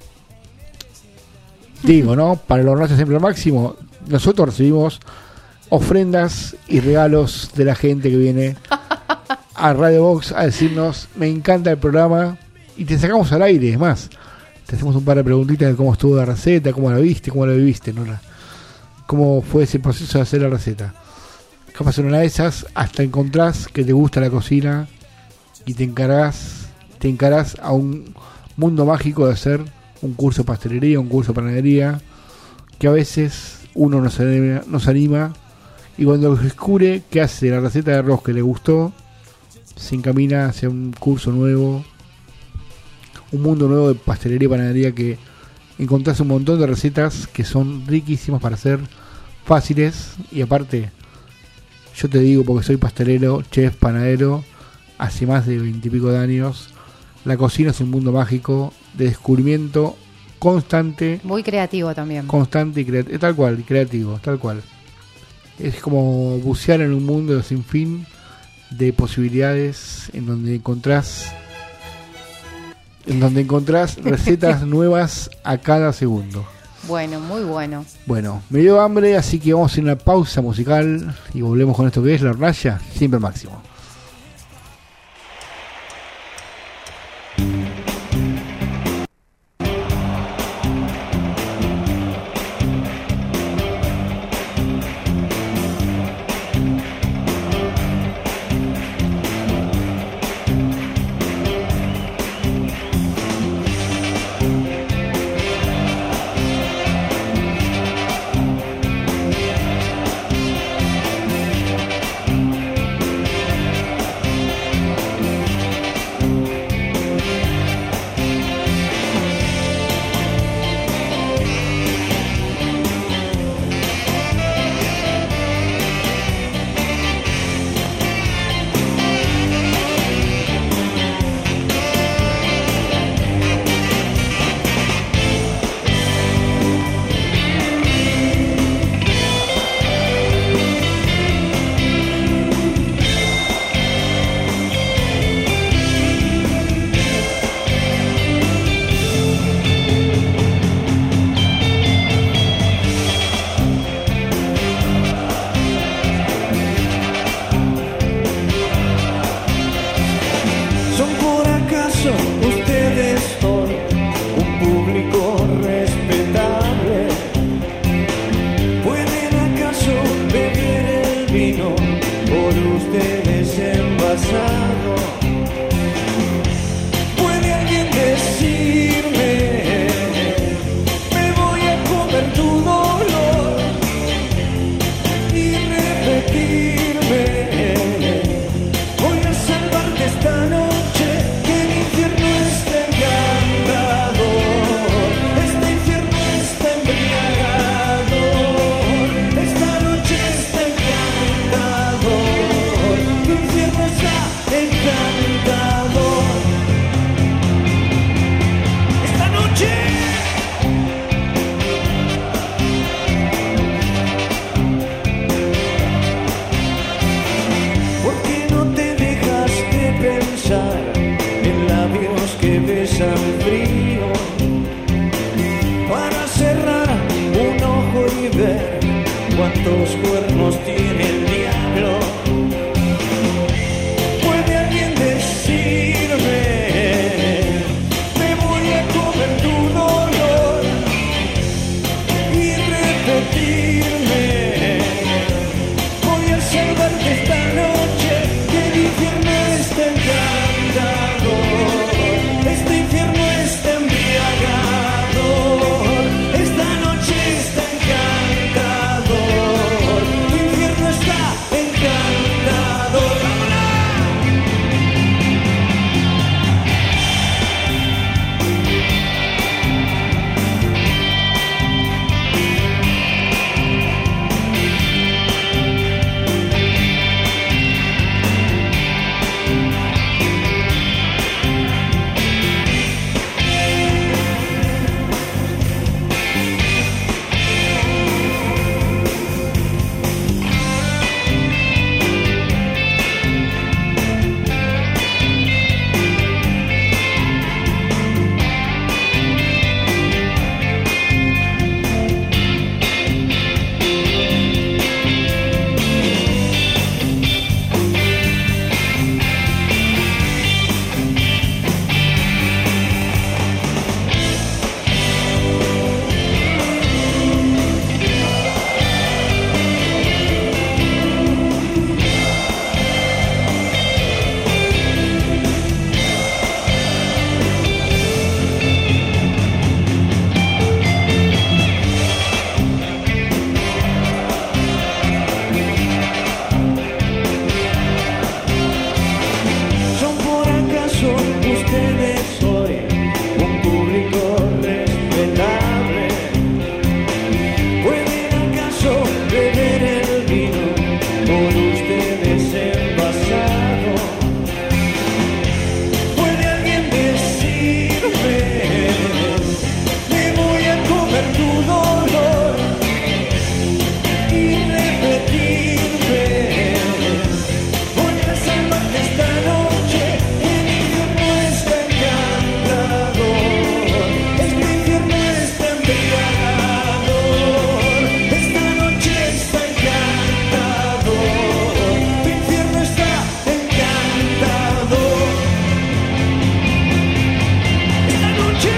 Digo, ¿no? Para los hornazos siempre al máximo, nosotros recibimos ofrendas y regalos de la gente que viene a Radio Box a decirnos, me encanta el programa, y te sacamos al aire, es más, te hacemos un par de preguntitas de cómo estuvo la receta, cómo la viste, cómo la viviste, Nora. Cómo fue ese proceso de hacer la receta. Capaz en una de esas hasta encontrás que te gusta la cocina y te encarás a un mundo mágico de hacer un curso de pastelería, un curso de panadería, que a veces uno no se anima y cuando descubre que hace la receta de arroz que le gustó, se encamina hacia un curso nuevo, un mundo nuevo de pastelería y panadería, que encontrás un montón de recetas que son riquísimas para hacer, fáciles, y aparte, yo te digo porque soy pastelero, chef, panadero, hace más de 20 y pico de años, la cocina es un mundo mágico de descubrimiento constante, Muy creativo también. constante y creativo, tal cual, creativo, tal cual. Es como bucear en un mundo sin fin de posibilidades en donde encontrás recetas nuevas a cada segundo. Bueno, muy bueno. Bueno, me dio hambre, así que vamos a hacer una pausa musical y volvemos con esto que es la hornalla siempre al máximo. encantador. Esta noche ¿por qué no te dejas de pensar en labios que besan frío? Para cerrar un ojo y ver cuántos cuernos tiene el diablo. ¿Puede alguien decirme? Me voy a comer tu dolor y repetirme. Voy a salvarte esta noche, que el infierno está encantador. Este infierno está embriagador. Esta noche está encantador. Tu infierno está encantador. ¿Son por acaso ustedes hoy un público respetable? ¿Pueden acaso beber el vino por ustedes envasado? ¿Puede alguien decirme? Me voy a comer tu dolor y repetirme. Voy a salvarte esta noche, el infierno está encantador. Este infierno está embriagador. Esta noche está encantador. Tu infierno está encantador. Esta noche.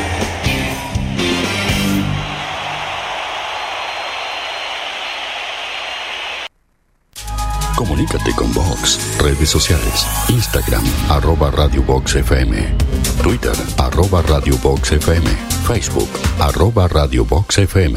Comunícate con Vox. Redes sociales. Instagram, @Radio Vox FM. Twitter, @Radio Vox FM. Facebook, @Radio Vox FM.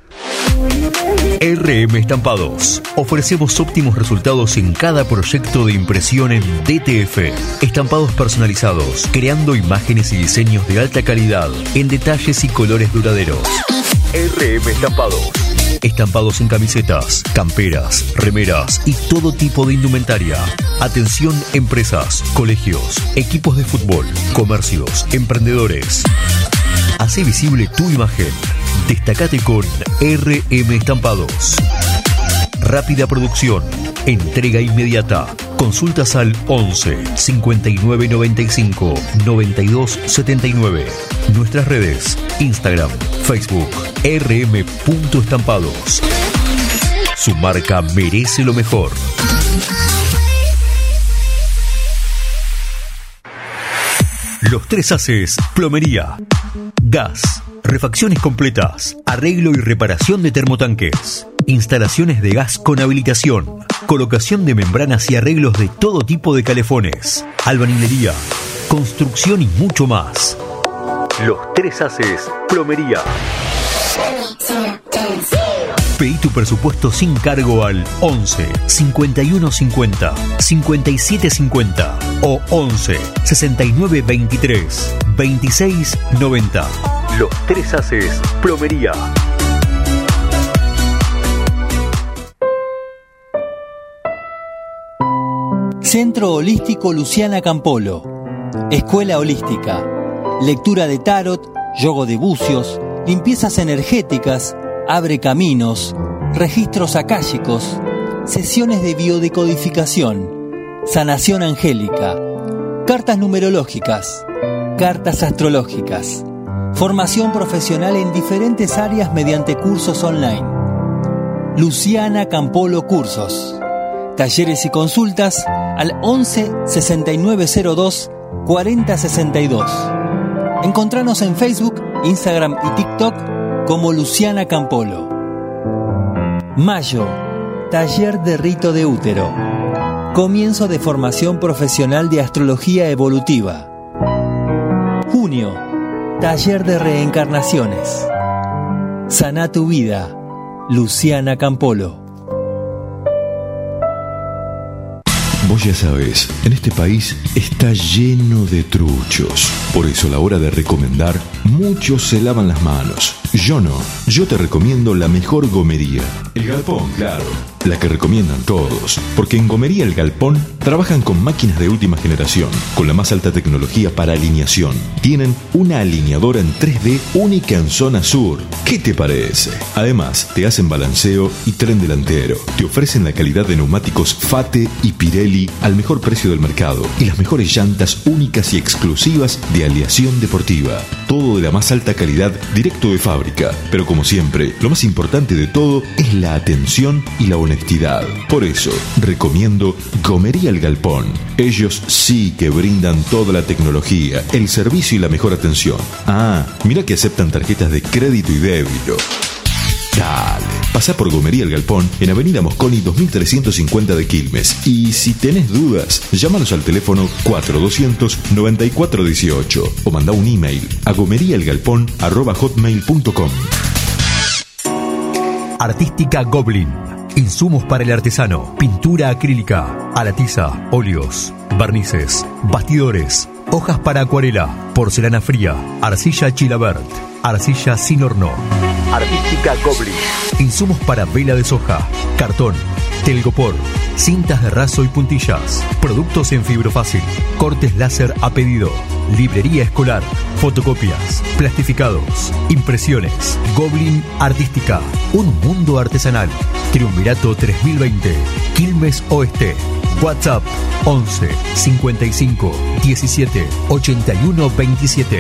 RM Estampados. Ofrecemos óptimos resultados en cada proyecto de impresión en DTF. Estampados personalizados, creando imágenes y diseños de alta calidad en detalles y colores duraderos. RM Estampados. Estampados en camisetas, camperas, remeras y todo tipo de indumentaria. Atención empresas, colegios, equipos de fútbol, comercios, emprendedores. Hace visible tu imagen. Destacate con RM Estampados. Rápida producción. Entrega inmediata. Consultas al 11 59 95 92 79. Nuestras redes: Instagram, Facebook, rm.estampados. Su marca merece lo mejor. Los Tres Haces, plomería, gas, refacciones completas, arreglo y reparación de termotanques, instalaciones de gas con habilitación, colocación de membranas y arreglos de todo tipo de calefones, albañilería, construcción y mucho más. Los Tres Haces, plomería. Pedí tu presupuesto sin cargo al 11 51 50 57 50 o 11 69 23 26 90. Los Tres Haces, plomería. Centro Holístico Luciana Campolo. Escuela Holística. Lectura de tarot, yoga de bucios, limpiezas energéticas, abre caminos, registros akáshicos, sesiones de biodecodificación, sanación angélica, cartas numerológicas, cartas astrológicas, formación profesional en diferentes áreas mediante cursos online. Luciana Campolo Cursos. Talleres y consultas al 11 6902 4062. Encontranos en Facebook, Instagram y TikTok como Luciana Campolo. Mayo, taller de rito de útero. Comienzo de formación profesional de astrología evolutiva. Junio, taller de reencarnaciones. Sana tu vida, Luciana Campolo. Vos ya sabés, en este país está lleno de truchos. Por eso a la hora de recomendar, muchos se lavan las manos. Yo no. Yo te recomiendo la mejor gomería. El Galpón, claro. La que recomiendan todos. Porque en Gomería El Galpón trabajan con máquinas de última generación, con la más alta tecnología para alineación. Tienen una alineadora en 3D única en zona sur. ¿Qué te parece? Además, te hacen balanceo y tren delantero. Te ofrecen la calidad de neumáticos Fate y Pirelli al mejor precio del mercado y las mejores llantas únicas y exclusivas de aleación deportiva. Todo de la más alta calidad directo de fábrica. Pero como siempre, lo más importante de todo es la atención y la honestidad. Por eso, recomiendo Gomería El Galpón. Ellos sí que brindan toda la tecnología, el servicio y la mejor atención. Ah, mira que aceptan tarjetas de crédito y débito. Dale, pasá por Gomería El Galpón en Avenida Mosconi 2350 de Quilmes. Y si tenés dudas, llámanos al teléfono 4200-9418 o mandá un email a gomeriaelgalpón@hotmail.com. Artística Goblin. Insumos para el artesano, pintura acrílica, a la tiza, óleos, barnices, bastidores, hojas para acuarela, porcelana fría, arcilla Chilabert, arcilla sin horno. Artística Goblin. Insumos para vela de soja, cartón, telgopor, cintas de raso y puntillas, productos en fibrofácil, cortes láser a pedido, librería escolar, fotocopias, plastificados, impresiones. Goblin Artística, un mundo artesanal. Triunvirato 3020, Quilmes Oeste. WhatsApp 11 55 17 81 27.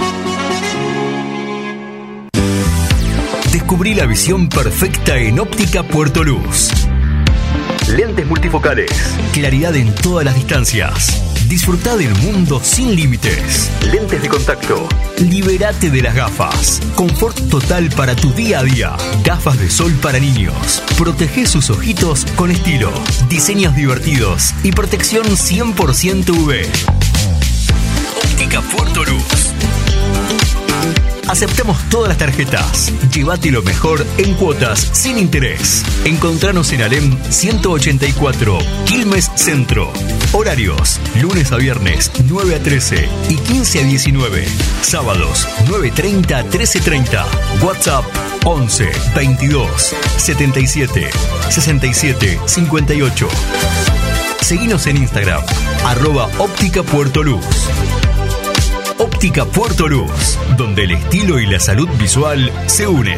Descubrí la visión perfecta en Óptica Puerto Luz. Lentes multifocales, claridad en todas las distancias. Disfrutá del mundo sin límites. Lentes de contacto. Libérate de las gafas. Confort total para tu día a día. Gafas de sol para niños. Protege sus ojitos con estilo. Diseños divertidos y protección 100% UV. Óptica Puerto Luz. Aceptamos todas las tarjetas. Llévate lo mejor en cuotas sin interés. Encontranos en Alem 184, Quilmes Centro. Horarios: lunes a viernes 9 a 13 y 15 a 19. Sábados 9:30 a 13:30. WhatsApp 11 22 77 67 58. Seguinos en Instagram @Óptica Puerto Luz. Óptica Puerto Luz, donde el estilo y la salud visual se unen.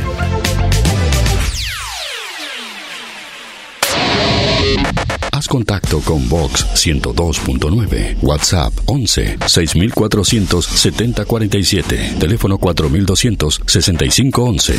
Haz contacto con Vox 102.9. WhatsApp 11 6400 7047. Teléfono 4200 6511.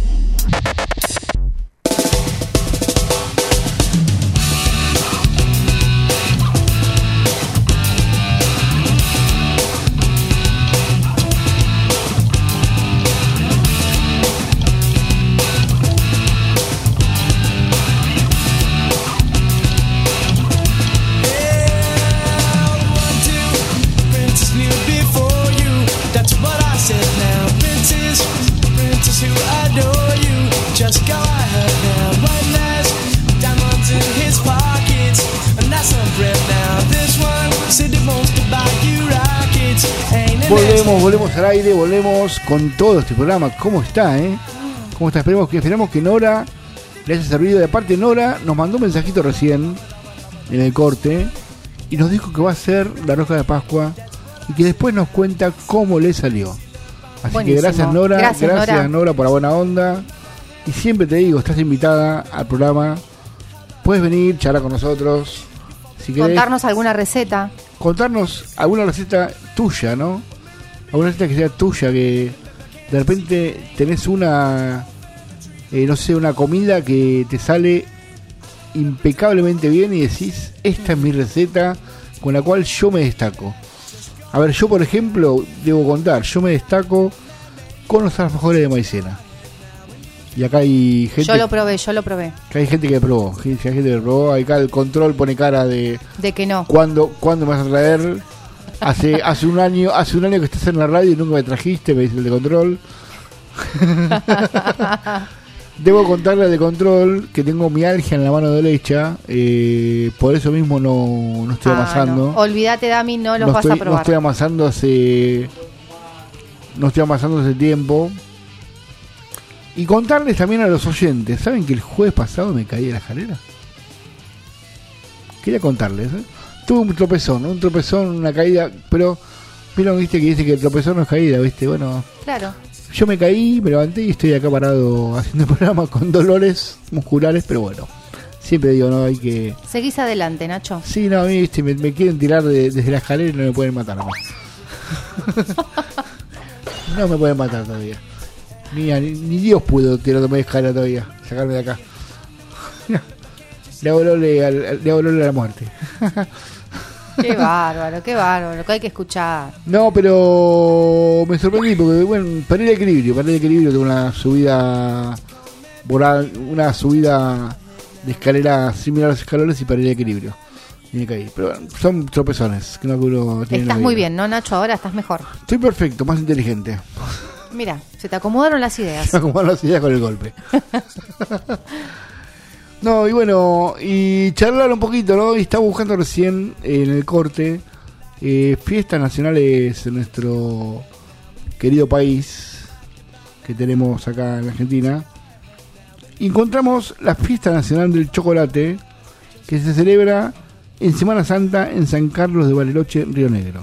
Volvemos al aire, volvemos con todo este programa. ¿Cómo está, ¿Cómo está? Esperemos que Nora le haya servido. De aparte, Nora nos mandó un mensajito recién en el corte y nos dijo que va a hacer la rosca de Pascua y que después nos cuenta cómo le salió. Así Buenísimo. que gracias Nora, Gracias, Nora por la buena onda. Y siempre te digo, estás invitada al programa. Puedes venir, charlar con nosotros. Si querés, Contarnos alguna receta. contarnos alguna receta tuya, ¿no? Alguna receta que sea tuya, que de repente tenés una, no sé, una comida que te sale impecablemente bien y decís, esta es mi receta con la cual yo me destaco. A ver, yo por ejemplo, debo contar, yo me destaco con los alfajores de maicena. Y acá hay gente... Yo lo probé. Acá hay gente que probó. Hay gente que probó. Acá el control pone cara de... De que no. ¿Cuándo me vas a traer? Hace un año que estás en la radio y nunca me trajiste, me dice el de control. Debo contarle de control que tengo mialgia en la mano derecha, por eso mismo no estoy amasando. No. Olvídate, Dami, no los vas a probar. No estoy amasando hace tiempo. Y contarles también a los oyentes, ¿saben que el jueves pasado me caí de la escalera? Quería contarles, tuve un tropezón, una caída, pero vieron, viste, que dice que el tropezón no es caída, viste, bueno. Claro. Yo me caí, me levanté y estoy acá parado haciendo el programa con dolores musculares, pero bueno, siempre digo, no hay que... Seguís adelante, Nacho. Sí, no, a mí, viste, me quieren tirar desde la escalera y no me pueden matar más. No me pueden matar todavía. Ni Dios pudo tirarme de escalera todavía, sacarme de acá. Le hago lole a la muerte. Qué bárbaro, que hay que escuchar. No, pero me sorprendí porque, bueno, perdí el equilibrio, tengo una subida de escalera similar a los escalones y perdí el equilibrio. Y me caí. Pero bueno, son tropezones que no uno tiene. Estás muy bien, ¿no, Nacho? Ahora estás mejor. Estoy perfecto, más inteligente. Mira, se te acomodaron las ideas. Se acomodaron las ideas con el golpe. No, y bueno, y charlar un poquito, ¿no? Y estaba buscando recién en el corte fiestas nacionales en nuestro querido país que tenemos acá en Argentina. Encontramos la fiesta nacional del chocolate que se celebra en Semana Santa en San Carlos de Bariloche, Río Negro.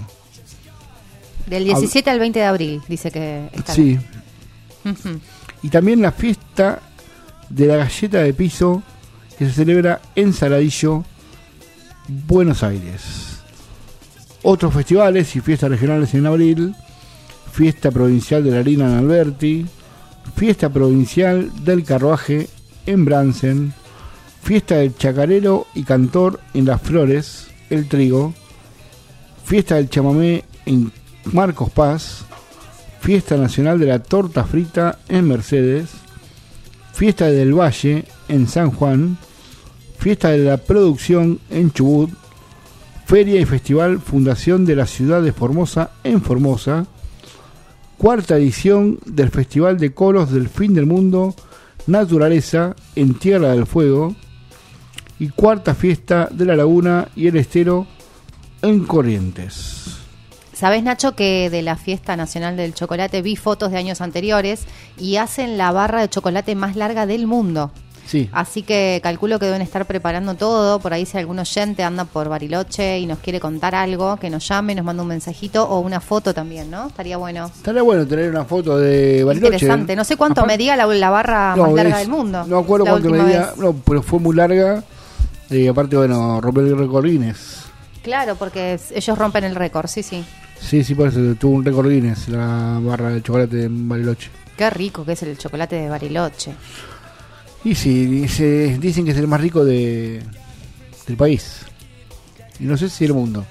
Del 17 al 20 de abril, dice que está. Sí. Uh-huh. Y también la fiesta de la galleta de piso que se celebra en Saladillo, Buenos Aires. Otros festivales y fiestas regionales en abril: fiesta provincial de la harina en Alberti, fiesta provincial del carruaje en Bransen, fiesta del chacarero y cantor en Las Flores, El Trigo, fiesta del chamamé en Marcos Paz, fiesta nacional de la torta frita en Mercedes, fiesta del Valle en San Juan, fiesta de la producción en Chubut, feria y festival Fundación de la Ciudad de Formosa en Formosa, cuarta edición del Festival de Coros del Fin del Mundo Naturaleza en Tierra del Fuego y cuarta fiesta de la Laguna y el Estero en Corrientes. ¿Sabés, Nacho, que de la Fiesta Nacional del Chocolate vi fotos de años anteriores y hacen la barra de chocolate más larga del mundo? Sí. Así que calculo que deben estar preparando todo. Por ahí si algún oyente anda por Bariloche y nos quiere contar algo, que nos llame, nos manda un mensajito o una foto también, ¿no? Estaría bueno. Estaría bueno tener una foto de Bariloche. Interesante. No sé cuánto medía la barra más larga del mundo. No acuerdo cuánto medía, no, pero fue muy larga. Y aparte, bueno, romper el récord Guinness. Claro, porque ellos rompen el récord, sí. Sí, por eso tuvo un récord Guinness la barra de chocolate en Bariloche. Qué rico que es el chocolate de Bariloche. Y sí, dicen que es el más rico del país. Y no sé si del mundo.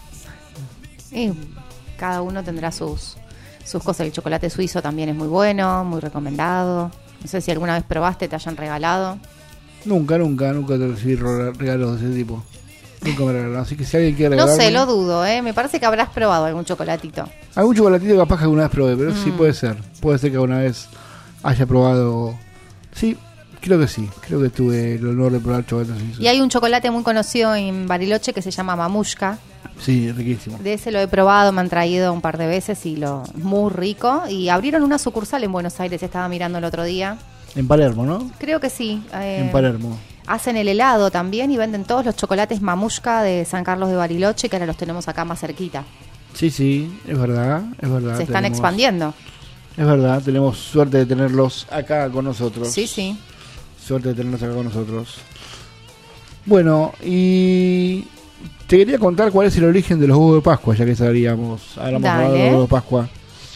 Y cada uno tendrá sus cosas. El chocolate suizo también es muy bueno, muy recomendado. No sé si alguna vez probaste, te hayan regalado. Nunca te recibí regalos de ese tipo. Nunca me regalaron. Así que si alguien quiere regalarme... No sé, lo dudo, ¿eh? Me parece que habrás probado algún chocolatito. Algún chocolatito capaz que alguna vez probé, pero sí puede ser. Puede ser que alguna vez haya probado... Sí, creo que sí. Creo que tuve el honor de probar chocolate suizo. Y hay un chocolate muy conocido en Bariloche que se llama Mamushka. Sí, riquísimo. De ese lo he probado, me han traído un par de veces y muy rico. Y abrieron una sucursal en Buenos Aires, estaba mirando el otro día. En Palermo, ¿no? Creo que sí. En Palermo. Hacen el helado también y venden todos los chocolates Mamushka de San Carlos de Bariloche, que ahora los tenemos acá más cerquita. Sí, es verdad. Se están expandiendo. Es verdad, tenemos suerte de tenerlos acá con nosotros. Sí. Suerte de tenerlos acá con nosotros. Bueno, y te quería contar cuál es el origen de los huevos de Pascua, ya que hablamos de los huevos de Pascua.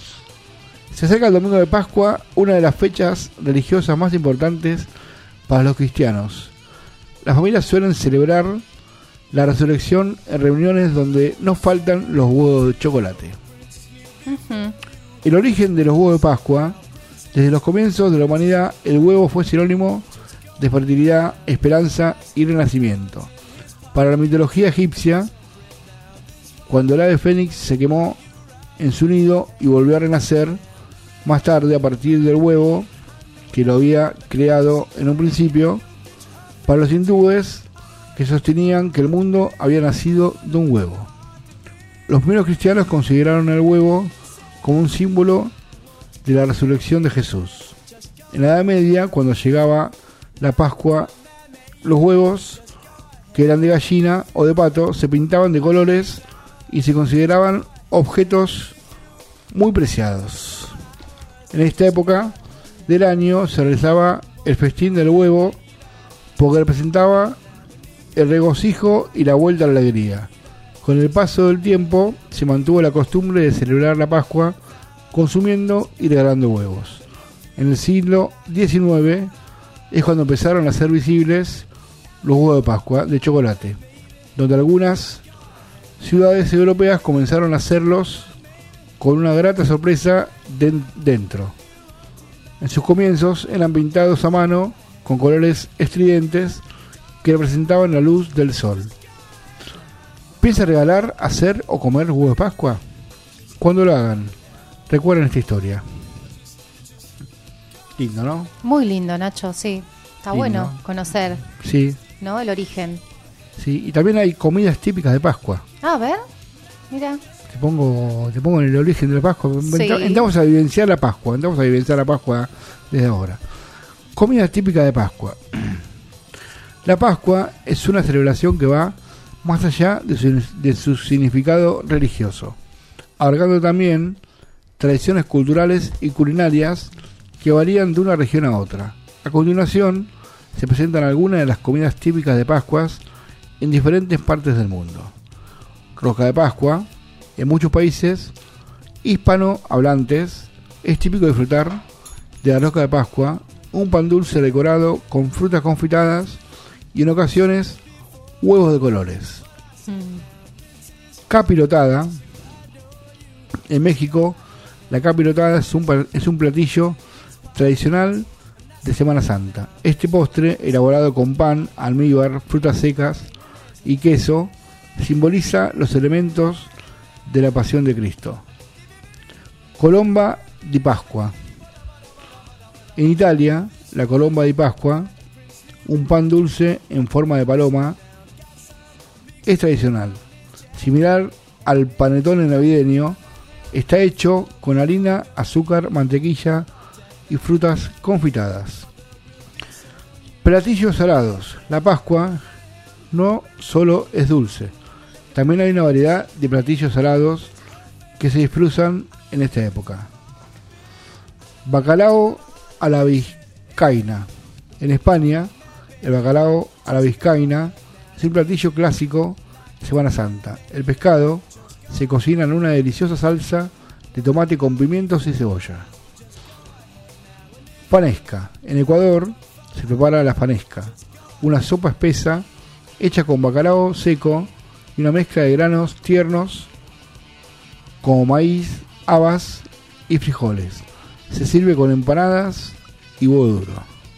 Se acerca el domingo de Pascua, una de las fechas religiosas más importantes para los cristianos. Las familias suelen celebrar la resurrección en reuniones donde no faltan los huevos de chocolate. Uh-huh. El origen de los huevos de Pascua: desde los comienzos de la humanidad, el huevo fue sinónimo de fertilidad, esperanza y renacimiento. Para la mitología egipcia, cuando el ave fénix se quemó en su nido y volvió a renacer más tarde a partir del huevo que lo había creado en un principio, para los hindúes, que sostenían que el mundo había nacido de un huevo. Los primeros cristianos consideraron el huevo como un símbolo de la resurrección de Jesús. En la Edad Media, cuando llegaba la Pascua, los huevos, que eran de gallina o de pato, se pintaban de colores y se consideraban objetos muy preciados. En esta época del año se realizaba el festín del huevo, porque representaba el regocijo y la vuelta a la alegría. Con el paso del tiempo se mantuvo la costumbre de celebrar la Pascua consumiendo y regalando huevos. En el siglo XIX es cuando empezaron a ser visibles los huevos de Pascua de chocolate, donde algunas ciudades europeas comenzaron a hacerlos con una grata sorpresa dentro. En sus comienzos eran pintados a mano con colores estridentes que representaban la luz del sol. ¿Piensa regalar, hacer o comer huevos de Pascua? Cuando lo hagan, recuerden esta historia. Lindo, ¿no? Muy lindo, Nacho, sí. Está lindo. Bueno conocer, Sí, ¿no? El origen. sí. Y también hay comidas típicas de Pascua. A ver, mira. Te pongo en el origen de la Pascua. Sí. Entramos a vivenciar la Pascua. Desde ahora. Comida típica de Pascua. La Pascua es una celebración que va más allá de su significado religioso, abarcando también tradiciones culturales y culinarias que varían de una región a otra. A continuación se presentan algunas de las comidas típicas de Pascuas en diferentes partes del mundo. Rosca de Pascua. En muchos países hispanohablantes es típico disfrutar de la rosca de Pascua, un pan dulce decorado con frutas confitadas y en ocasiones huevos de colores. Capirotada. En México, la capirotada es un platillo tradicional de Semana Santa. Este postre, elaborado con pan, almíbar, frutas secas y queso, simboliza los elementos de la pasión de Cristo. Colomba di Pascua. En Italia, la colomba di Pascua, un pan dulce en forma de paloma, es tradicional. Similar al panetone navideño, está hecho con harina, azúcar, mantequilla y frutas confitadas. Platillos salados. La Pascua no solo es dulce, también hay una variedad de platillos salados que se disfrutan en esta época. Bacalao a la vizcaína. En España, el bacalao a la vizcaína es un platillo clásico de Semana Santa. El pescado se cocina en una deliciosa salsa de tomate con pimientos y cebolla. Panesca. En Ecuador se prepara la panesca, una sopa espesa hecha con bacalao seco y una mezcla de granos tiernos como maíz, habas y frijoles. Se sirve con empanadas y huevo duro.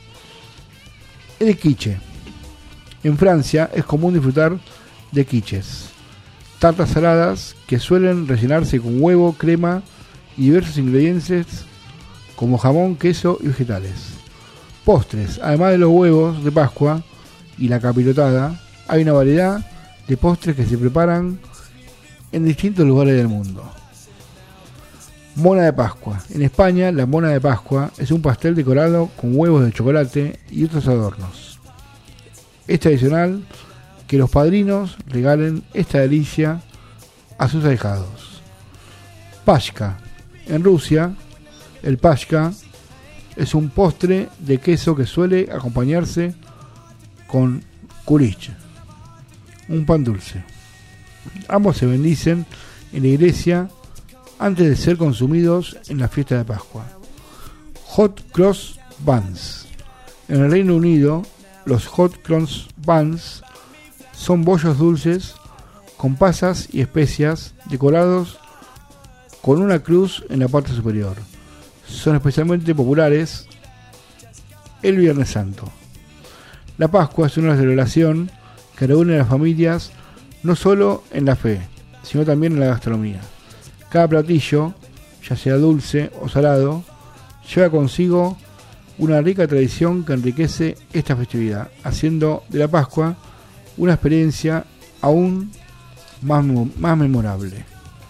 El quiche. En Francia es común disfrutar de quiches, tartas saladas que suelen rellenarse con huevo, crema y diversos ingredientes como jamón, queso y vegetales. Postres. Además de los huevos de Pascua y la capirotada, hay una variedad de postres que se preparan en distintos lugares del mundo. Mona de Pascua. En España, la mona de Pascua es un pastel decorado con huevos de chocolate y otros adornos. es tradicional que los padrinos regalen esta delicia a sus ahijados. Pashka. En Rusia, el pashka es un postre de queso que suele acompañarse con kulich, un pan dulce. Ambos se bendicen en la iglesia antes de ser consumidos en la fiesta de Pascua. Hot cross buns. En el Reino Unido, los hot cross buns son bollos dulces con pasas y especias decorados con una cruz en la parte superior. Son especialmente populares el Viernes Santo. La Pascua es una celebración que reúne a las familias no solo en la fe, sino también en la gastronomía. Cada platillo, ya sea dulce o salado, lleva consigo una rica tradición que enriquece esta festividad, haciendo de la Pascua una experiencia aún más memorable.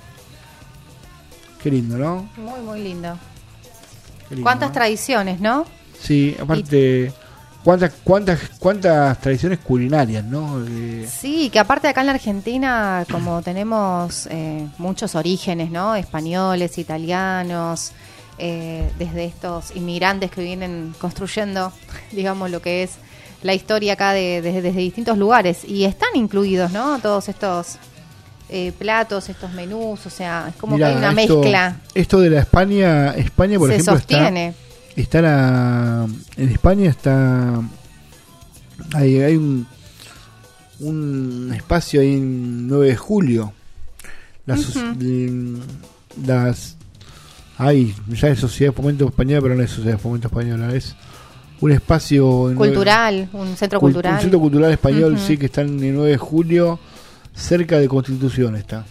Qué lindo, ¿no? Muy, muy lindo. Qué lindo, ¿Cuántas ¿no? tradiciones, no? Sí, aparte, ¿cuántas tradiciones culinarias, ¿no? Sí, que aparte acá en la Argentina, como tenemos muchos orígenes, ¿no? Españoles, italianos, desde estos inmigrantes que vienen construyendo, digamos, lo que es la historia acá desde distintos lugares. Y están incluidos, ¿no? Todos estos platos, estos menús, o sea, es como Mirá, que hay una mezcla. Esto de la España por se ejemplo, sostiene. en España está hay un espacio ahí en 9 de julio. Ya es Sociedad de Fomento Española, pero no es Sociedad de Fomento Española, es un espacio Cultural, un centro cultural. Un centro cultural español, sí, que está en el 9 de julio, cerca de Constitución está.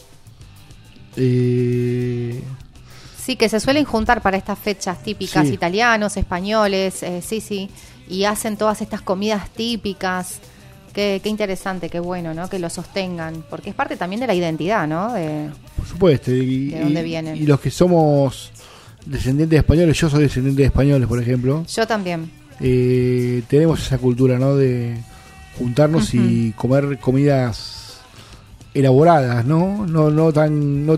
Sí, que se suelen juntar para estas fechas típicas, Sí. italianos, españoles, sí, y hacen todas estas comidas típicas. Qué interesante, qué bueno, ¿no? Que lo sostengan, porque es parte también de la identidad, ¿no? Por supuesto. ¿De dónde vienen? Y los que somos descendientes de españoles, yo soy descendiente de españoles, por ejemplo. Yo también. Tenemos esa cultura, ¿no? De juntarnos y comer comidas elaboradas, ¿no? No tan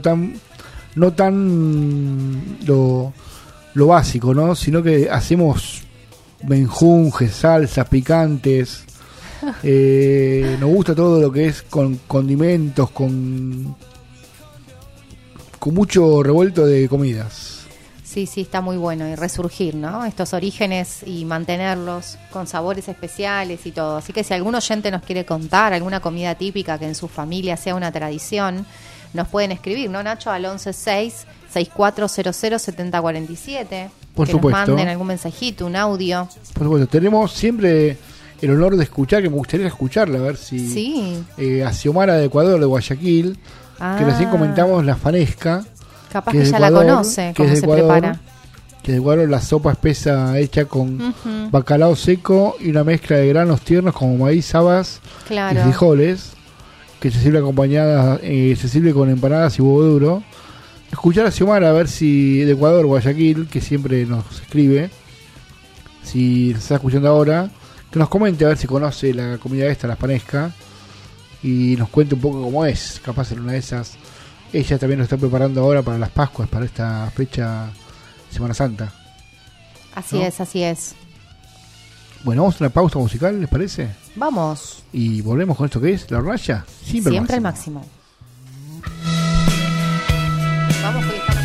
lo básico, ¿no? Sino que hacemos menjunjes, salsas, picantes. Nos gusta todo lo que es con condimentos, con mucho revuelto de comidas. Sí, está muy bueno. Y resurgir, ¿no? Estos orígenes y mantenerlos con sabores especiales y todo. Así que si algún oyente nos quiere contar alguna comida típica que en su familia sea una tradición, nos pueden escribir, ¿no, Nacho? Al 11-6-6400-7047. Por que supuesto. nos manden algún mensajito, un audio. Por supuesto, tenemos siempre el honor de escuchar, que me gustaría escucharla, a ver si... Sí. A Xiomara de Ecuador, de Guayaquil, que recién comentamos la fanesca. Capaz que que es ya de la Ecuador, conoce, que cómo es se de Ecuador, prepara. Que de Ecuador la sopa espesa hecha con bacalao seco y una mezcla de granos tiernos como maíz, habas Claro. y frijoles, que se sirve acompañada, se sirve con empanadas y huevo duro. Escuchar a Xiomara, a ver si de Ecuador, Guayaquil, que siempre nos escribe, si nos está escuchando ahora, que nos comente a ver si conoce la comida esta, la panesca, y nos cuente un poco cómo es. Capaz en una de esas, ella también lo está preparando ahora para las Pascuas, para esta fecha Semana Santa. Así ¿no? es. Bueno, vamos a una pausa musical, ¿les parece? Vamos. Y volvemos con esto que es La Hornalla, siempre Siempre al al máximo. máximo. Vamos, porque estamos...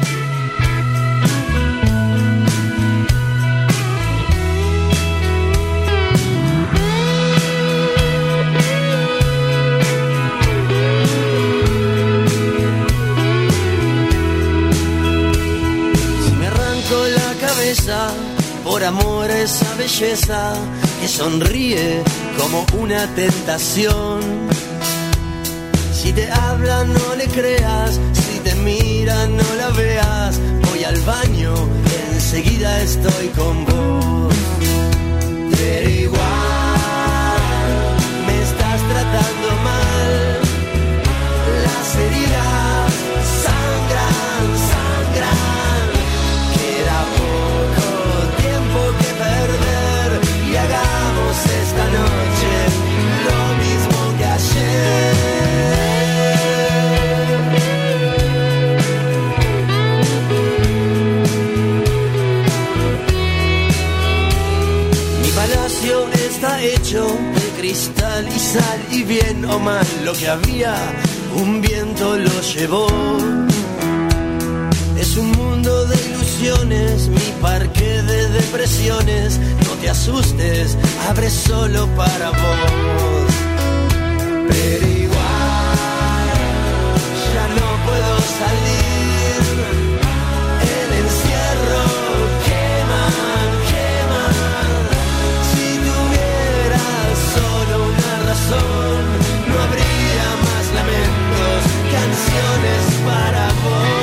Si me arranco la cabeza por amor a esa belleza que sonríe como una tentación. Si te habla no le creas, si te mira no la veas. Voy al baño, enseguida estoy con vos. Pero igual me estás tratando mal. Las heridas sangran. Queda poco tiempo que perder y hagamos esta noche salió mal lo que había, un viento lo llevó. Es un mundo de ilusiones, mi parque de depresiones. No te asustes, abre solo para vos. Pero igual ya no puedo salir. El encierro quema, quema. Si tuvieras solo una razón, no habría más lamentos, canciones para vos.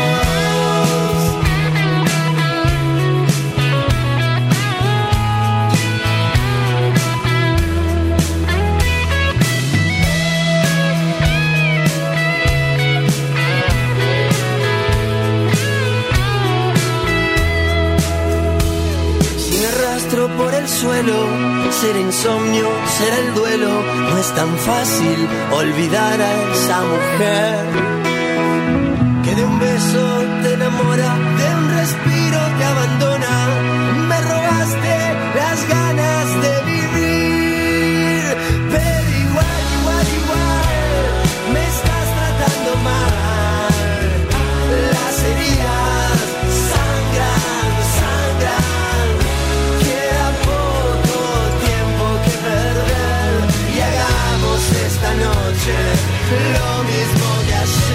Por el suelo, será insomnio, será el duelo. No es tan fácil olvidar a esa mujer que de un beso te enamora, de un respiro te abandona. Me robaste las ganas de vivir, pero igual, igual, igual me estás tratando mal. Las heridas sangran, sangran. Esta noche lo mismo que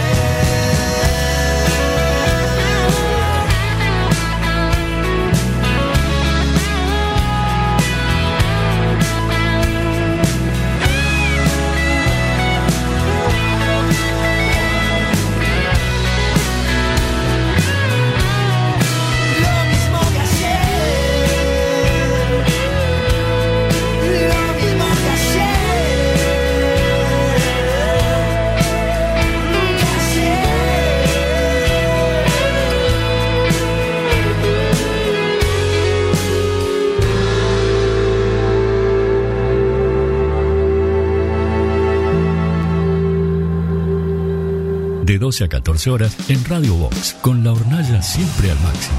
De 12 a 14 horas en Radio Vox, con la hornalla siempre al máximo.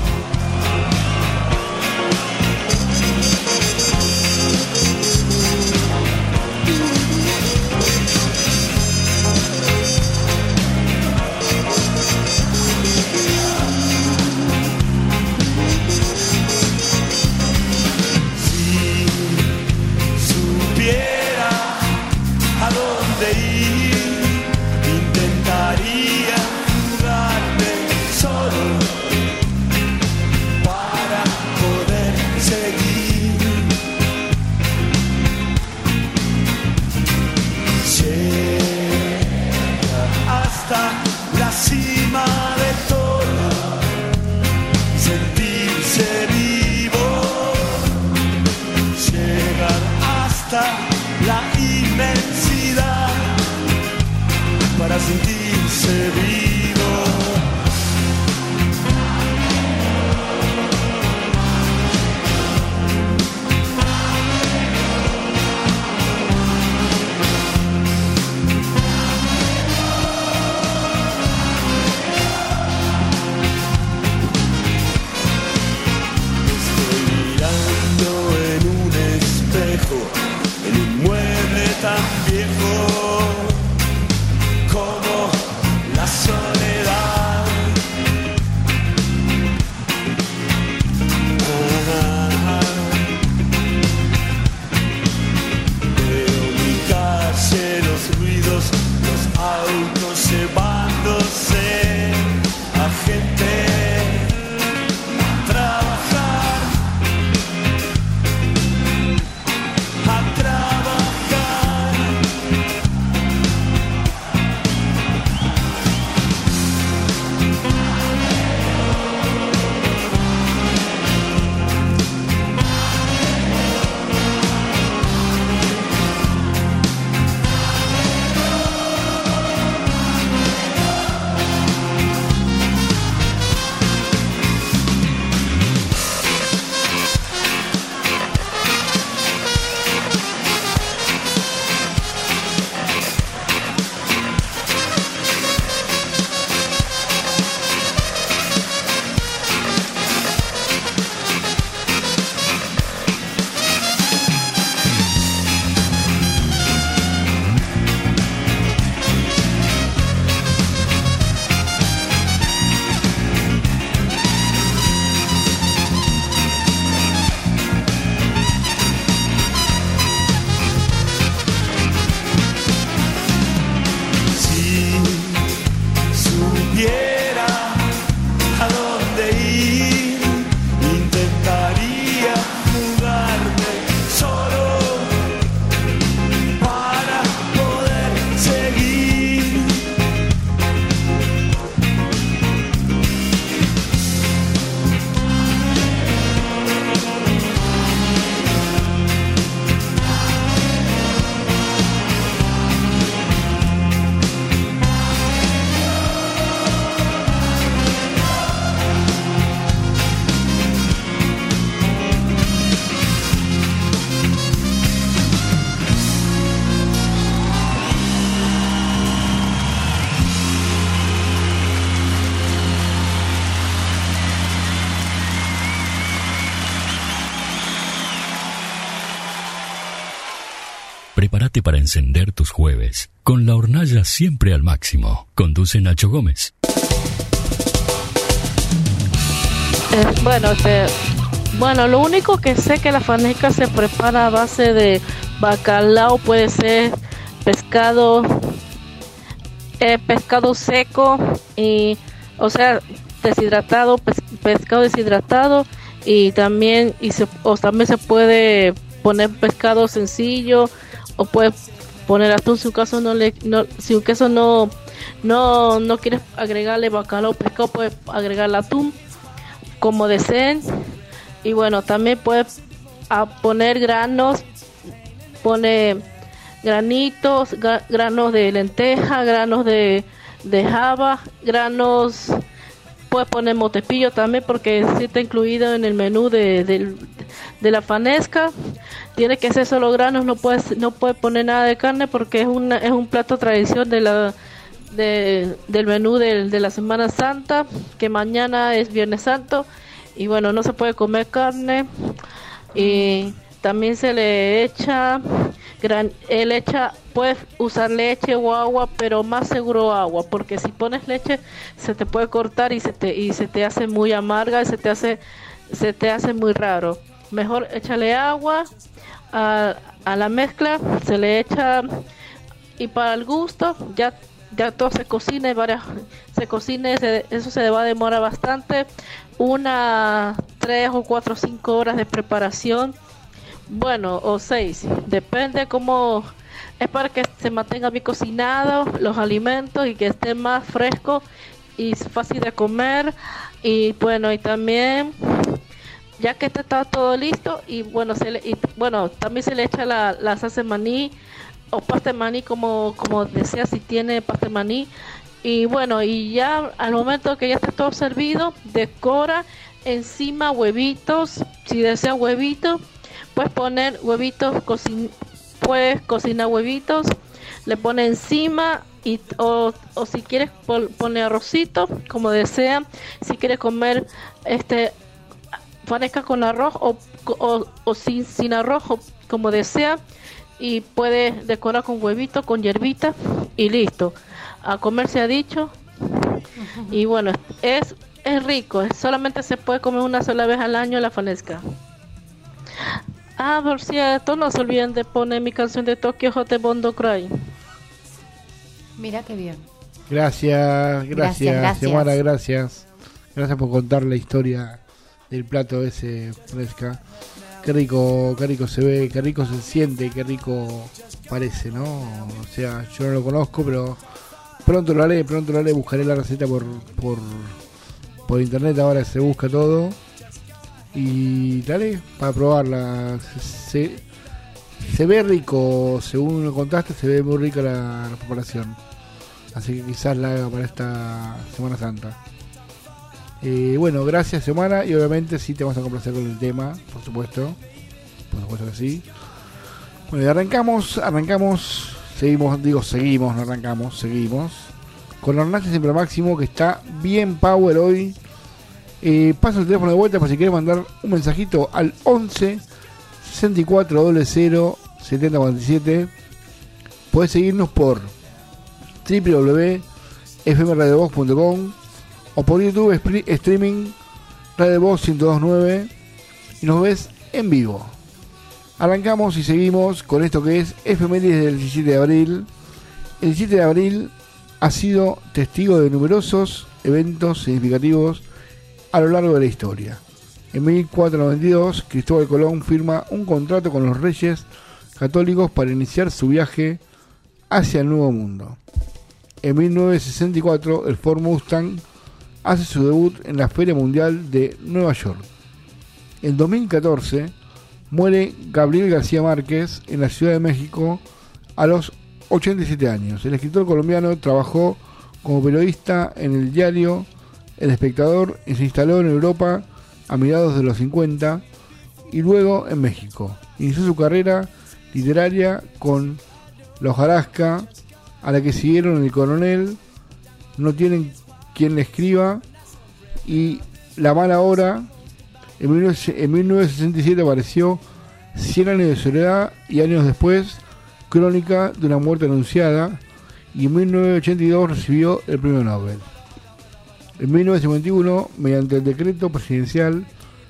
tan viejo como la soledad. Prepárate para encender tus jueves con la hornalla siempre al máximo. Conduce Nacho Gómez. Bueno, lo único que sé que la fanesca se prepara a base de bacalao, puede ser pescado seco y, o sea, deshidratado, pescado deshidratado, y también también se puede poner pescado sencillo, o puedes poner atún si un caso si un queso no quieres agregarle bacalao o pescado, puedes agregarle atún como deseen. Y bueno, también puedes poner granos, pone granitos, granos de lenteja, granos de java, granos, puedes poner motepillo también porque sí está incluido en el menú de la fanesca. Tiene que ser solo granos, no puedes poner nada de carne porque es un plato tradición del menú de la Semana Santa, que mañana es Viernes Santo. Y bueno, no se puede comer carne. Y también se le echa puedes usar leche o agua, pero más seguro agua, porque si pones leche se te puede cortar y se te hace muy amarga y se te hace muy raro. Mejor échale agua a la mezcla, se le echa, y para el gusto ya todo se cocina, eso se va a demorar bastante, 3 o 4 o 5 horas de preparación, bueno, o 6, depende cómo, es para que se mantenga bien cocinado los alimentos y que esté más fresco y fácil de comer. Y bueno, y también ya que está todo listo, y bueno, también se le echa la salsa de maní o pasta de maní, como desea, si tiene pasta de maní. Y bueno, y ya al momento que ya está todo servido, decora encima huevitos, si desea huevitos, puedes poner huevitos, puedes cocinar huevitos, le pone encima, o si quieres poner arrocito, como desea. Si quieres comer fanesca con arroz o sin arroz, como desea, y puede decorar con huevito, con hierbita y listo. A comer se ha dicho. Y bueno, es rico, solamente se puede comer una sola vez al año la fanesca. Por cierto, no se olviden de poner mi canción de Tokyo Hotel Bondo Cry. Mira qué bien. Gracias. Xiomara, gracias por contar la historia del plato ese fresca. Qué rico se ve, qué rico se siente, qué rico parece, ¿no? O sea, yo no lo conozco, pero pronto lo haré, buscaré la receta por internet, ahora se busca todo. Y dale, para probarla. Se ve rico, según lo contaste, se ve muy rica la preparación. Así que quizás la haga para esta Semana Santa. Bueno, gracias Xiomara, y obviamente sí te vamos a complacer con el tema, por supuesto que sí. Bueno, y arrancamos, seguimos con la hornalla siempre al máximo, que está bien power hoy. Paso el teléfono de vuelta para si quieres mandar un mensajito al 11 64 00 70 47. Podés seguirnos por www.fmradiovox.com o por YouTube streaming Radio Vox 1029 y nos ves en vivo. Arrancamos y seguimos con esto que es efemérides del 17 de abril. El 17 de abril ha sido testigo de numerosos eventos significativos a lo largo de la historia. En 1492, Cristóbal Colón firma un contrato con los Reyes Católicos para iniciar su viaje hacia el Nuevo Mundo. En 1964, el Ford Mustang hace su debut en la Feria Mundial de Nueva York. En 2014, muere Gabriel García Márquez en la Ciudad de México a los 87 años. El escritor colombiano trabajó como periodista en el diario El Espectador y se instaló en Europa a mediados de los 50 y luego en México. Inició su carrera literaria con La hojarasca, a la que siguieron El Coronel, No tienen quien le escriba y La mala hora. En 1967 apareció 100 años de soledad y años después crónica de una muerte anunciada, y en 1982 recibió el premio Nobel. En 1951, mediante el decreto presidencial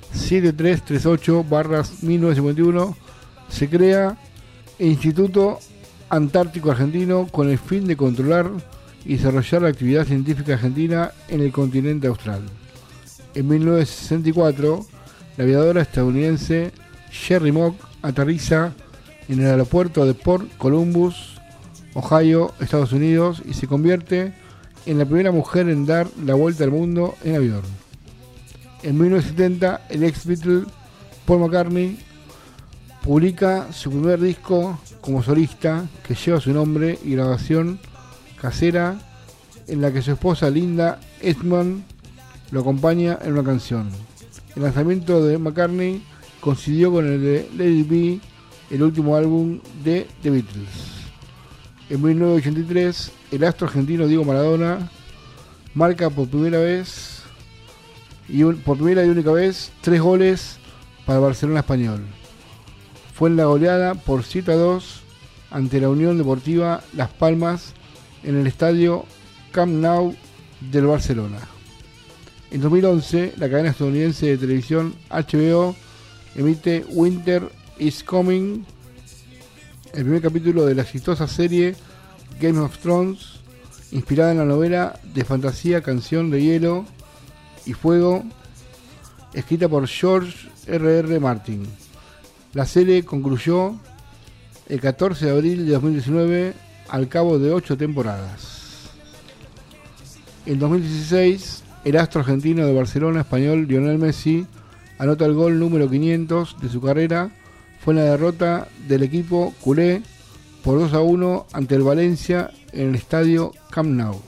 7338/1951, se crea el Instituto Antártico Argentino con el fin de controlar y desarrollar la actividad científica argentina en el continente austral. En 1964, la aviadora estadounidense Sherry Mock aterriza en el aeropuerto de Port Columbus, Ohio, Estados Unidos, y se convierte en la primera mujer en dar la vuelta al mundo en avión. En 1970, el ex Beatle Paul McCartney publica su primer disco como solista, que lleva su nombre, y grabación casera en la que su esposa Linda Eastman lo acompaña en una canción. El lanzamiento de McCartney coincidió con el de Let It Be, el último álbum de The Beatles. En 1983, el astro argentino Diego Maradona marca por primera y única vez 3 goles para Barcelona Español. Fue en la goleada por 7-2 ante la Unión Deportiva Las Palmas en el estadio Camp Nou del Barcelona. En 2011, la cadena estadounidense de televisión HBO emite Winter is Coming, el primer capítulo de la exitosa serie Game of Thrones, inspirada en la novela de fantasía Canción de Hielo y Fuego, escrita por George R.R. Martin. La serie concluyó el 14 de abril de 2019 al cabo de 8 temporadas. En 2016, el astro argentino de Barcelona español Lionel Messi anota el gol número 500 de su carrera. Fue en la derrota del equipo culé por 2-1 ante el Valencia en el estadio Camp Nou.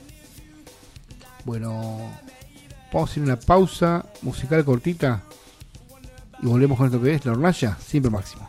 Bueno, vamos a hacer una pausa musical cortita y volvemos con esto que es La Hornalla, siempre máximo.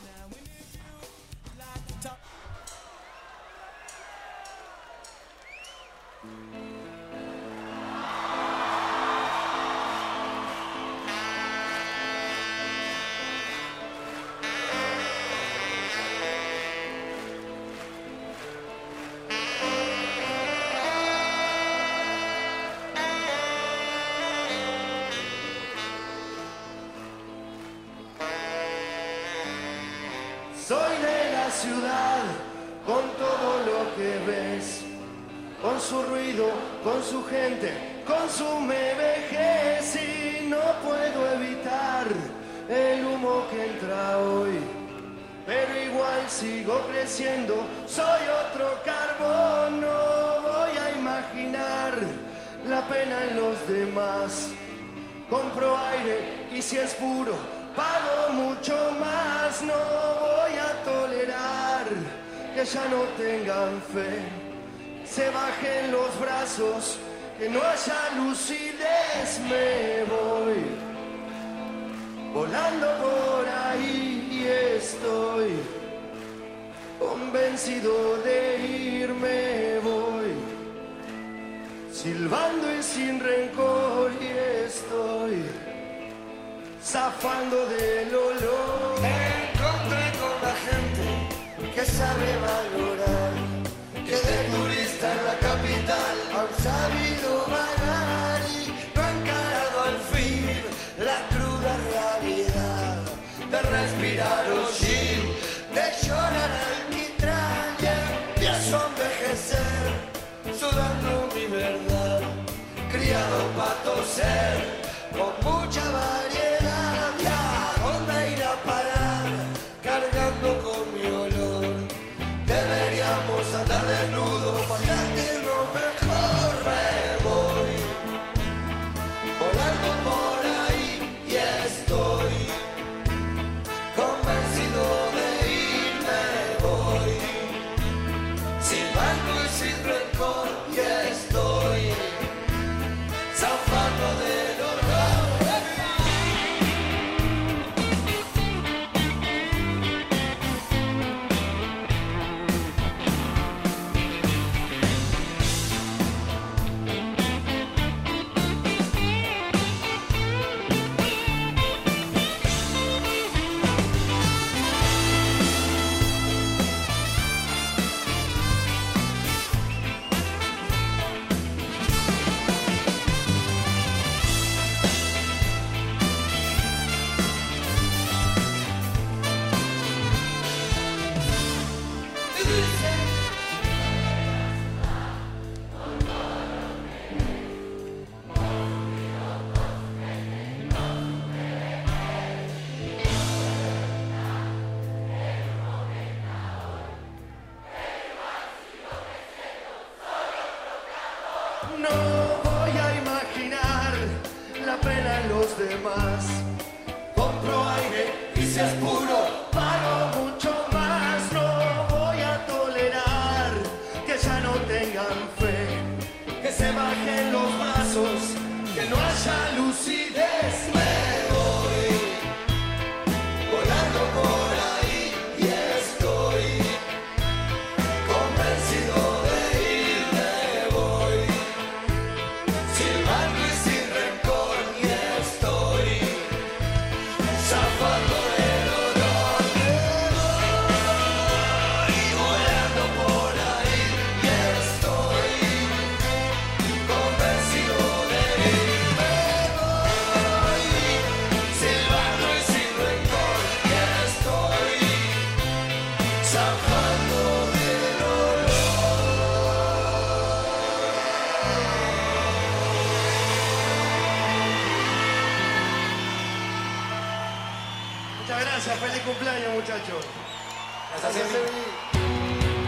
Soy de la ciudad, con todo lo que ves, con su ruido, con su gente, con su me vejez, y no puedo evitar el humo que entra hoy, pero igual sigo creciendo, soy otro carbón, no voy a imaginar la pena en los demás, compro aire y si es puro, pago mucho más, no voy a tolerar que ya no tengan fe, se bajen los brazos, que no haya lucidez, me voy volando por ahí y estoy convencido de irme, voy silbando y sin rencor y estoy zafando del olor. Me encontré con la gente que sabe valorar, que de turista en la capital han sabido vagar y no han encarado al fin la cruda realidad de respirar hollín, de llorar alquitrán y empiezo a envejecer sudando mi verdad, criado para toser con mucha variedad, y a dónde ir a parar, cargando con mi olor, deberíamos andar desnudos para sentirnos mejor, me voy, volando por ahí y estoy, convencido de irme, voy, silbando y sin rencor y estoy, zafando del olor. los demás. Compro aire y si es puro, pago mucho más. No voy a tolerar que ya no tengan fe, que se bajen los vasos, que no haya lucidez. Me voy volando por ahí y estoy convencido de irme. Voy silbando y sin rencor y estoy zafando del olor. Me voy volando por ahí y estoy convencido de irme. Voy silbando y sin rencor y estoy zafando del olor. Muchas gracias, feliz cumpleaños, muchachos. Gracias, Emi.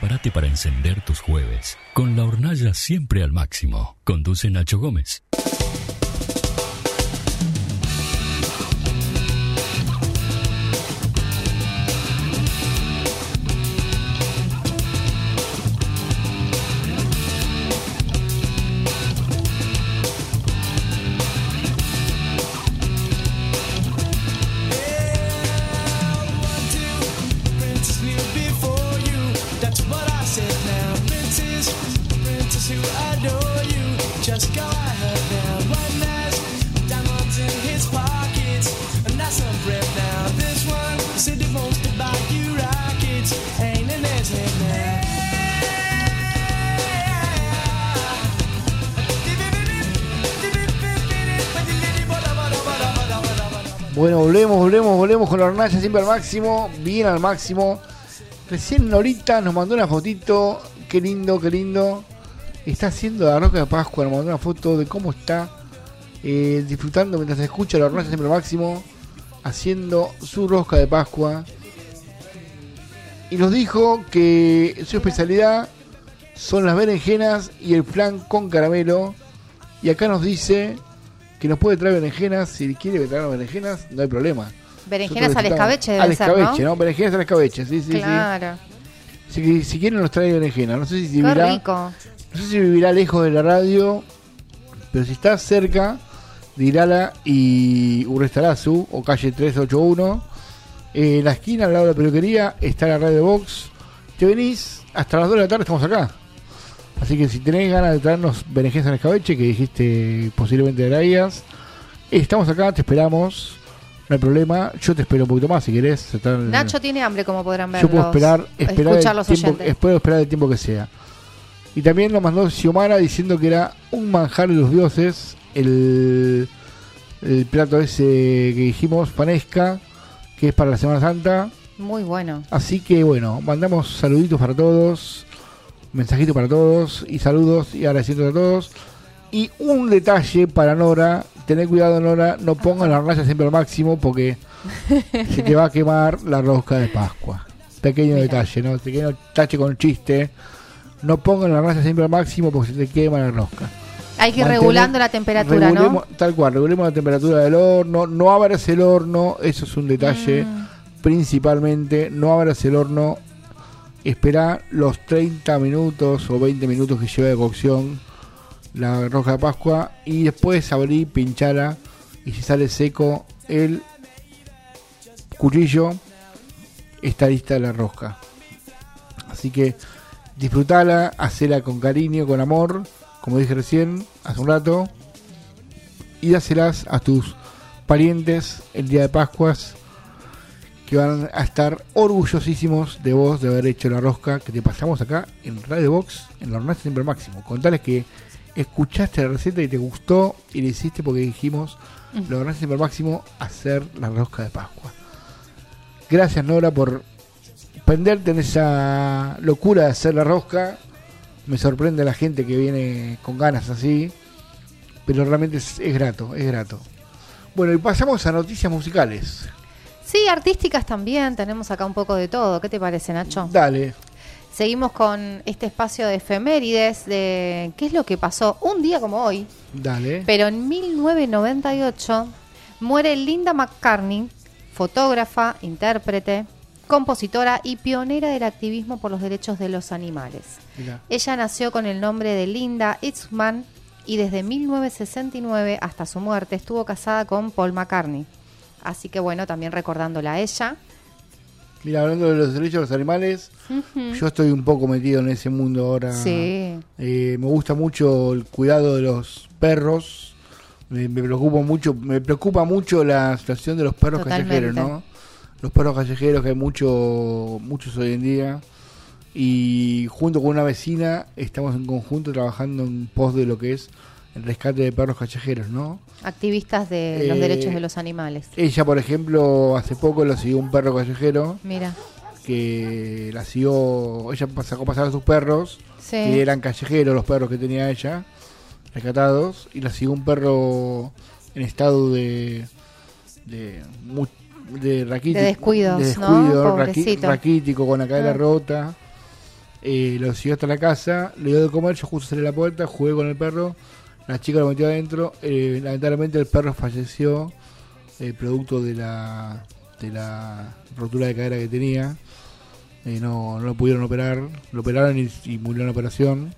Prepárate para encender tus jueves con la hornalla siempre al máximo. Conduce Nacho Gómez. Bueno, volvemos con la hornalla siempre al máximo, bien al máximo. Recién Norita nos mandó una fotito, qué lindo. Está haciendo la rosca de Pascua, nos mandó una foto de cómo está disfrutando mientras se escucha la hornalla siempre al máximo, haciendo su rosca de Pascua. Y nos dijo que su especialidad son las berenjenas y el flan con caramelo. Y acá nos dice que nos puede traer berenjenas, si quiere traer berenjenas, no hay problema. Berenjenas al escabeche debe al escabeche, ser, ¿no? Berenjenas al escabeche, sí. Claro. Si quieren nos trae berenjenas. No sé si Qué vivirá, rico. no sé si vivirá lejos de la radio, pero si está cerca de Irala y Urrestarazu, o calle 381, en la esquina al lado de la peluquería está la Radio Box. Te venís, hasta las 2 de la tarde estamos acá. Así que si tenés ganas de traernos berenjenas al escabeche, que dijiste posiblemente traías, estamos acá, te esperamos, no hay problema. Yo te espero un poquito más si querés. Nacho tiene hambre, como podrán ver. Yo puedo esperar escuchar los oyentes. Espero esperar el tiempo que sea. Y también nos mandó Xiomara diciendo que era un manjar de los dioses el plato ese que dijimos, panesca, que es para la Semana Santa. Muy bueno. Así que bueno, mandamos saluditos para todos, mensajitos para todos y saludos y agradeciendo a todos. Y un detalle para Nora: tener cuidado, Nora, no pongan la hornalla siempre al máximo porque se te va a quemar la rosca de Pascua. Pequeño detalle, ¿no? Pequeño detalle con chiste. No pongan la hornalla siempre al máximo porque se te quema la rosca. Hay que ir regulando la temperatura, ¿no? Tal cual, regulemos la temperatura del horno. No abras el horno, eso es un detalle principalmente. No abras el horno. Espera los 30 minutos o 20 minutos que lleva de cocción la rosca de Pascua y después abrí, pinchala, y si sale seco el cuchillo, está lista la rosca. Así que disfrutala, hacela con cariño, con amor, como dije recién hace un rato, y dáselas a tus parientes el día de Pascuas, que van a estar orgullosísimos de vos de haber hecho la rosca que te pasamos acá en Radio Box, en la hornalla siempre al máximo. Contales que escuchaste la receta y te gustó y le hiciste porque dijimos la hornalla siempre al máximo, hacer la rosca de Pascua. Gracias, Nora, por prenderte en esa locura de hacer la rosca. Me sorprende la gente que viene con ganas así, pero realmente es grato, es grato. Bueno, y pasamos a noticias musicales. Sí, artísticas también, tenemos acá un poco de todo. ¿Qué te parece, Nacho? Dale. Seguimos con este espacio de efemérides, de qué es lo que pasó un día como hoy. Dale. Pero en 1998 muere Linda McCartney, fotógrafa, intérprete, compositora y pionera del activismo por los derechos de los animales. Mirá. Ella nació con el nombre de Linda Eastman y desde 1969 hasta su muerte estuvo casada con Paul McCartney. Así que bueno, también recordándola a ella. Mira, hablando de los derechos de los animales, yo estoy un poco metido en ese mundo ahora. Sí. Me gusta mucho el cuidado de los perros. Me preocupa mucho la situación de los perros callejeros, ¿no? Los perros callejeros, que hay muchos hoy en día. Y junto con una vecina estamos en conjunto trabajando en pos de lo que es el rescate de perros callejeros, ¿no? Activistas de los derechos de los animales. Ella, por ejemplo, hace poco lo siguió un perro callejero. Mira. Que la siguió, ella sacó pasar a sus perros, sí, que eran callejeros los perros que tenía ella, rescatados, y la siguió un perro en estado de descuidos, ¿no? raquítico, con la cadera rota. lo siguió hasta la casa, le dio de comer, yo justo salí a la puerta, jugué con el perro, la chica lo metió adentro, lamentablemente el perro falleció, producto de la rotura de cadera que tenía. No lo pudieron operar, lo operaron y murió en la operación,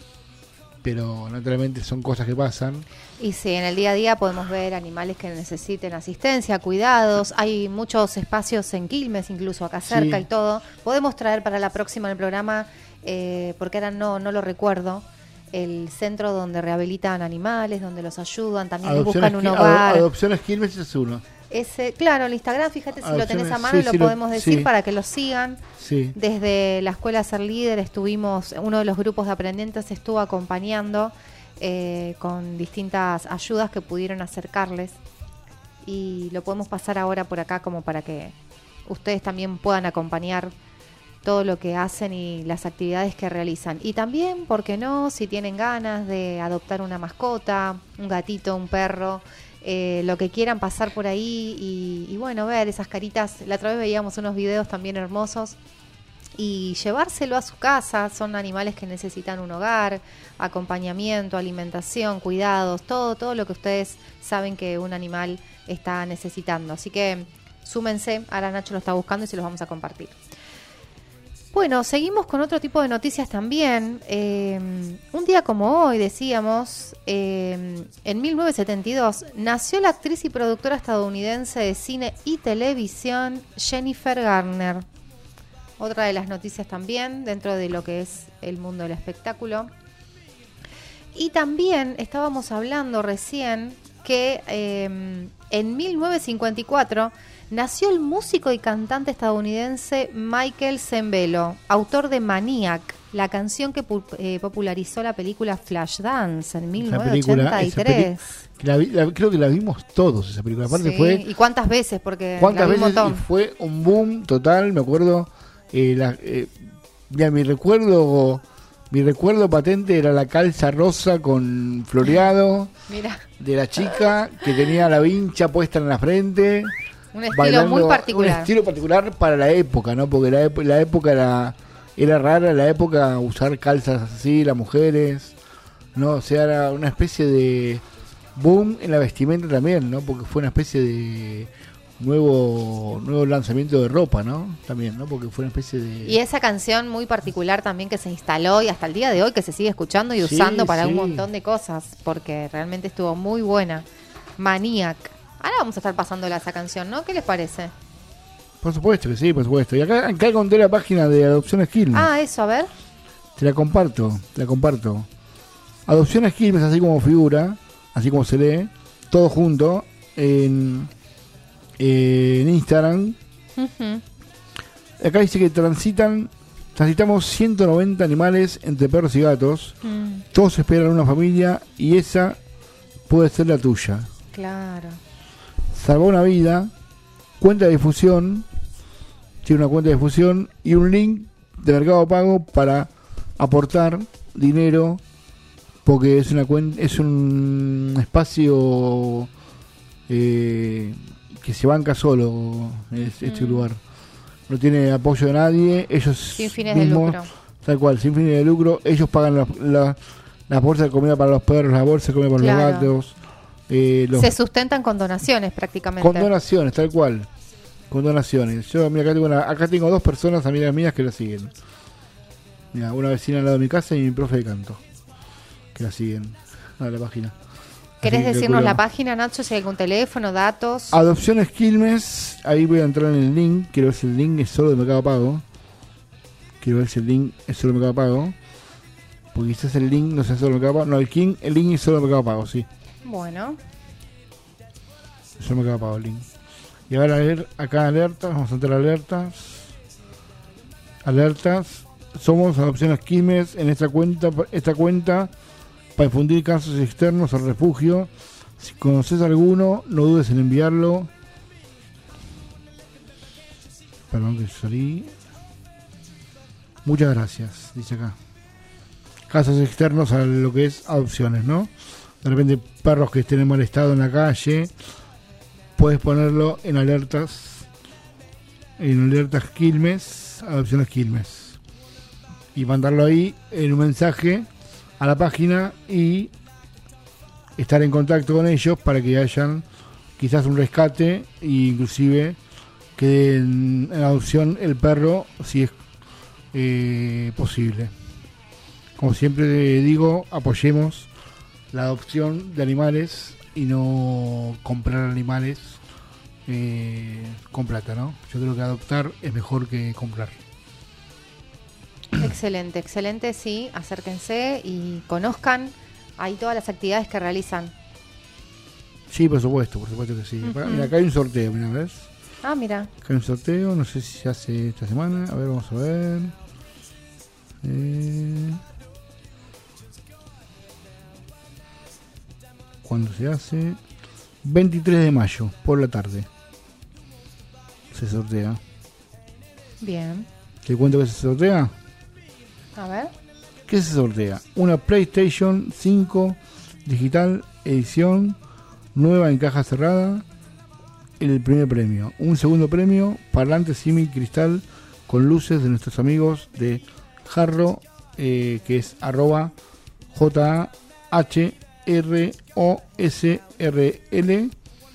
pero naturalmente son cosas que pasan. Y sí, en el día a día podemos ver animales que necesiten asistencia, cuidados. Hay muchos espacios en Quilmes, incluso acá cerca y todo. Podemos traer para la próxima el programa, porque ahora no lo recuerdo, el centro donde rehabilitan animales, donde los ayudan, también les buscan un hogar. Adopciones Quilmes es uno. Claro, el Instagram, fíjate si lo tenés a mano y lo podemos decir para que lo sigan. Sí. Desde la Escuela Ser Líder uno de los grupos de aprendientes estuvo acompañando con distintas ayudas que pudieron acercarles, y lo podemos pasar ahora por acá como para que ustedes también puedan acompañar todo lo que hacen y las actividades que realizan. Y también, ¿por qué no? Si tienen ganas de adoptar una mascota, un gatito, un perro, lo que quieran, pasar por ahí y bueno, ver esas caritas. La otra vez veíamos unos videos también hermosos, y llevárselo a su casa. Son animales que necesitan un hogar, acompañamiento, alimentación, cuidados, todo lo que ustedes saben que un animal está necesitando. Así que súmense, ahora Nacho lo está buscando y se los vamos a compartir. Bueno, seguimos con otro tipo de noticias también. Un día como hoy, decíamos, en 1972, nació la actriz y productora estadounidense de cine y televisión Jennifer Garner. Otra de las noticias también dentro de lo que es el mundo del espectáculo. Y también estábamos hablando recién que en 1954... nació el músico y cantante estadounidense Michael Sembello, autor de Maniac, la canción que popularizó la película Flashdance en 1983. Creo que la vimos todos, esa película. Aparte sí. ¿Y cuántas veces? Porque ¿cuántas veces? Y fue un boom total, me acuerdo. Mi recuerdo patente era la calza rosa con floreado. Mira. De la chica que tenía la vincha puesta en la frente. Un estilo muy particular. Un estilo particular para la época, ¿no? Porque la época era rara, la época usar calzas así, las mujeres, ¿no? O sea, era una especie de boom en la vestimenta también, ¿no? Porque fue una especie de nuevo lanzamiento de ropa, ¿no? También, ¿no? Porque fue una especie de... Y esa canción muy particular también que se instaló y hasta el día de hoy que se sigue escuchando y usando para un montón de cosas, porque realmente estuvo muy buena. Maniac. Ahora vamos a estar pasándola esa canción, ¿no? ¿Qué les parece? Por supuesto que sí, por supuesto. Y acá encontré la página de Adopciones Quilmes. Ah, eso, a ver. Te la comparto. Adopciones Quilmes, así como figura, así como se lee, todo junto, en Instagram. Uh-huh. Acá dice que transitamos 190 animales entre perros y gatos. Todos esperan una familia y esa puede ser la tuya. Claro. Salvó una vida, cuenta de difusión, tiene una cuenta de difusión y un link de Mercado Pago para aportar dinero, porque es un espacio que se banca solo, este lugar. No tiene apoyo de nadie, ellos sin fines de lucro. Tal cual, sin fines de lucro, ellos pagan la bolsa de comida para los perros, la bolsa de comida para los gatos. Se sustentan con donaciones prácticamente. Con donaciones, tal cual. Con donaciones. Yo, mira, acá tengo 2 personas, amigas mías, que la siguen. Mira, una vecina al lado de mi casa y mi profe de canto, que la siguen a la página. ¿Querés decirnos la página, Nacho? Si hay algún teléfono, datos. Adopciones Quilmes, ahí voy a entrar en el link. Quiero ver si el link es solo de Mercado Pago. Porque quizás el link no sea solo de Mercado Pago. No, el link es solo de Mercado Pago, sí. Bueno. Yo me quedo apagado el link. Y ahora acá alertas, vamos a entrar a alertas. Somos Adopciones Quilmes en esta cuenta para difundir casos externos al refugio. Si conoces alguno, no dudes en enviarlo. Perdón que salí. Muchas gracias, dice acá. Casos externos a lo que es adopciones, ¿no? De repente perros que estén en mal estado en la calle, puedes ponerlo en alertas Quilmes, Adopciones Quilmes. y mandarlo ahí en un mensaje a la página y estar en contacto con ellos para que hayan quizás un rescate e inclusive quede en adopción el perro si es posible. Como siempre digo, apoyemos la adopción de animales y no comprar animales con plata, ¿no? Yo creo que adoptar es mejor que comprar. Excelente, excelente, sí, acérquense y conozcan ahí todas las actividades que realizan. Sí, por supuesto que sí. Mira, acá hay un sorteo, mira, ¿ves? Ah, mira. Acá hay un sorteo, no sé si se hace esta semana. A ver, vamos a ver. ¿Cuándo se hace? 23 de mayo, por la tarde. Se sortea. Bien. ¿Te cuento qué se sortea? A ver. ¿Qué se sortea? Una PlayStation 5 digital edición nueva en caja cerrada. El primer premio. Un segundo premio, parlante símil cristal con luces de nuestros amigos de Jarro, que es @JAHROSRL.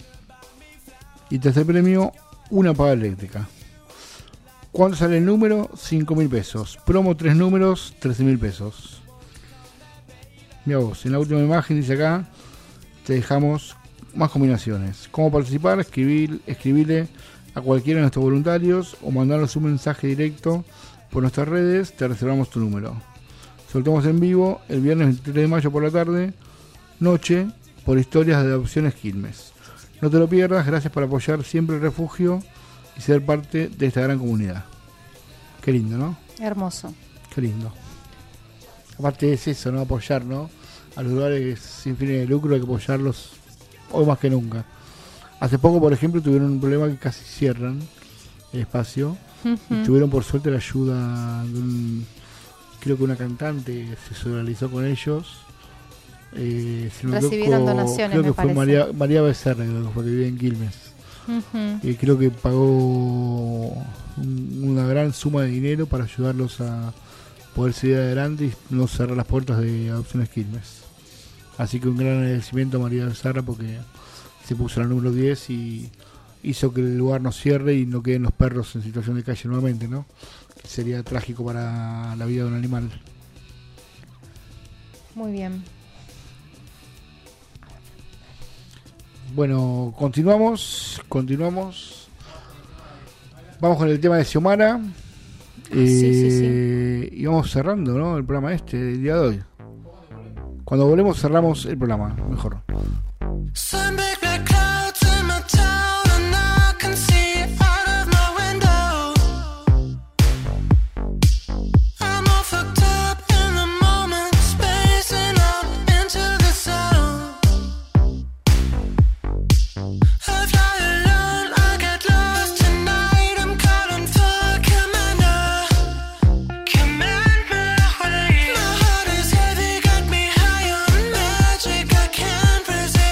Y tercer premio, una paga eléctrica. ¿Cuánto sale el número? 5.000 pesos. Promo 3 números, 13.000 pesos. Mira vos, en la última imagen dice acá, te dejamos más combinaciones. ¿Cómo participar? Escribirle a cualquiera de nuestros voluntarios o mandarnos un mensaje directo por nuestras redes, te reservamos tu número. Soltamos en vivo el viernes 23 de mayo por la tarde, noche, por Historias de Adopciones Quilmes. No te lo pierdas, gracias por apoyar siempre el refugio y ser parte de esta gran comunidad. Qué lindo, ¿no? Hermoso. Qué lindo. Aparte es eso, ¿no? Apoyar, ¿no? A los lugares sin fines de lucro hay que apoyarlos hoy más que nunca. Hace poco, por ejemplo, tuvieron un problema que casi cierran el espacio. Y tuvieron por suerte la ayuda de creo que una cantante se solidarizó con ellos. Recibieron donaciones, creo que me fue parece. María Becerra, que vivía en Quilmes. Y creo que pagó una gran suma de dinero para ayudarlos a poder seguir adelante y no cerrar las puertas de Adopciones Quilmes. Así que un gran agradecimiento a María Becerra porque se puso la número 10 y hizo que el lugar no cierre y no queden los perros en situación de calle nuevamente, ¿no? Sería trágico para la vida de un animal. Muy bien. Bueno, continuamos. Vamos con el tema de Xiomara. Sí. Y vamos cerrando, ¿no? El programa el día de hoy. Cuando volvemos cerramos el programa, mejor. Some big black clouds in my town and I can see out of my window. I'm all fucked up in the moment, spacing out into the sound. I fly alone, I get lost tonight. I'm calling for commander. Command me. My heart is heavy, got me high on magic. I can't resist.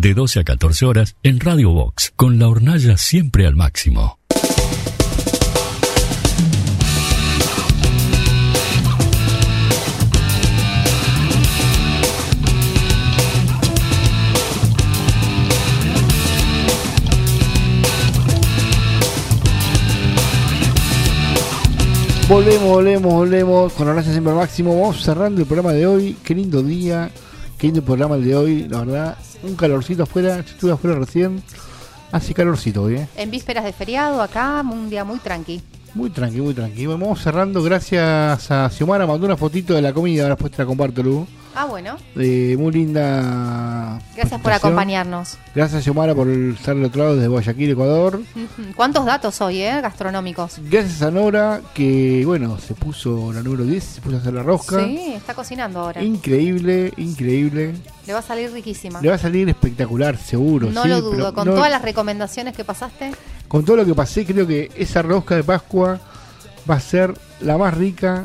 de 12 a 14 horas en Radio Box, con la hornalla siempre al máximo. Volvemos con la hornalla siempre al máximo. Vamos cerrando el programa de hoy. Qué lindo día, qué lindo programa el de hoy, la verdad. Un calorcito afuera, yo estuve afuera recién. Hace calorcito hoy, En vísperas de feriado, acá, un día muy tranqui. Muy tranqui. Bueno, vamos cerrando. Gracias a Xiomara, mandó una fotito de la comida, ahora después te la comparto, Lu. Ah, bueno. Muy linda. Gracias por acompañarnos. Gracias, Xiomara, por estar del otro lado desde Guayaquil, Ecuador. ¿Cuántos datos hoy, gastronómicos? Gracias a Nora, que bueno, se puso la número 10, se puso a hacer la rosca. Sí, está cocinando ahora. Increíble. Le va a salir riquísima. Le va a salir espectacular, seguro. No sí, lo dudo. Con no, todas las recomendaciones que pasaste. Con todo lo que pasé, creo que esa rosca de Pascua va a ser la más rica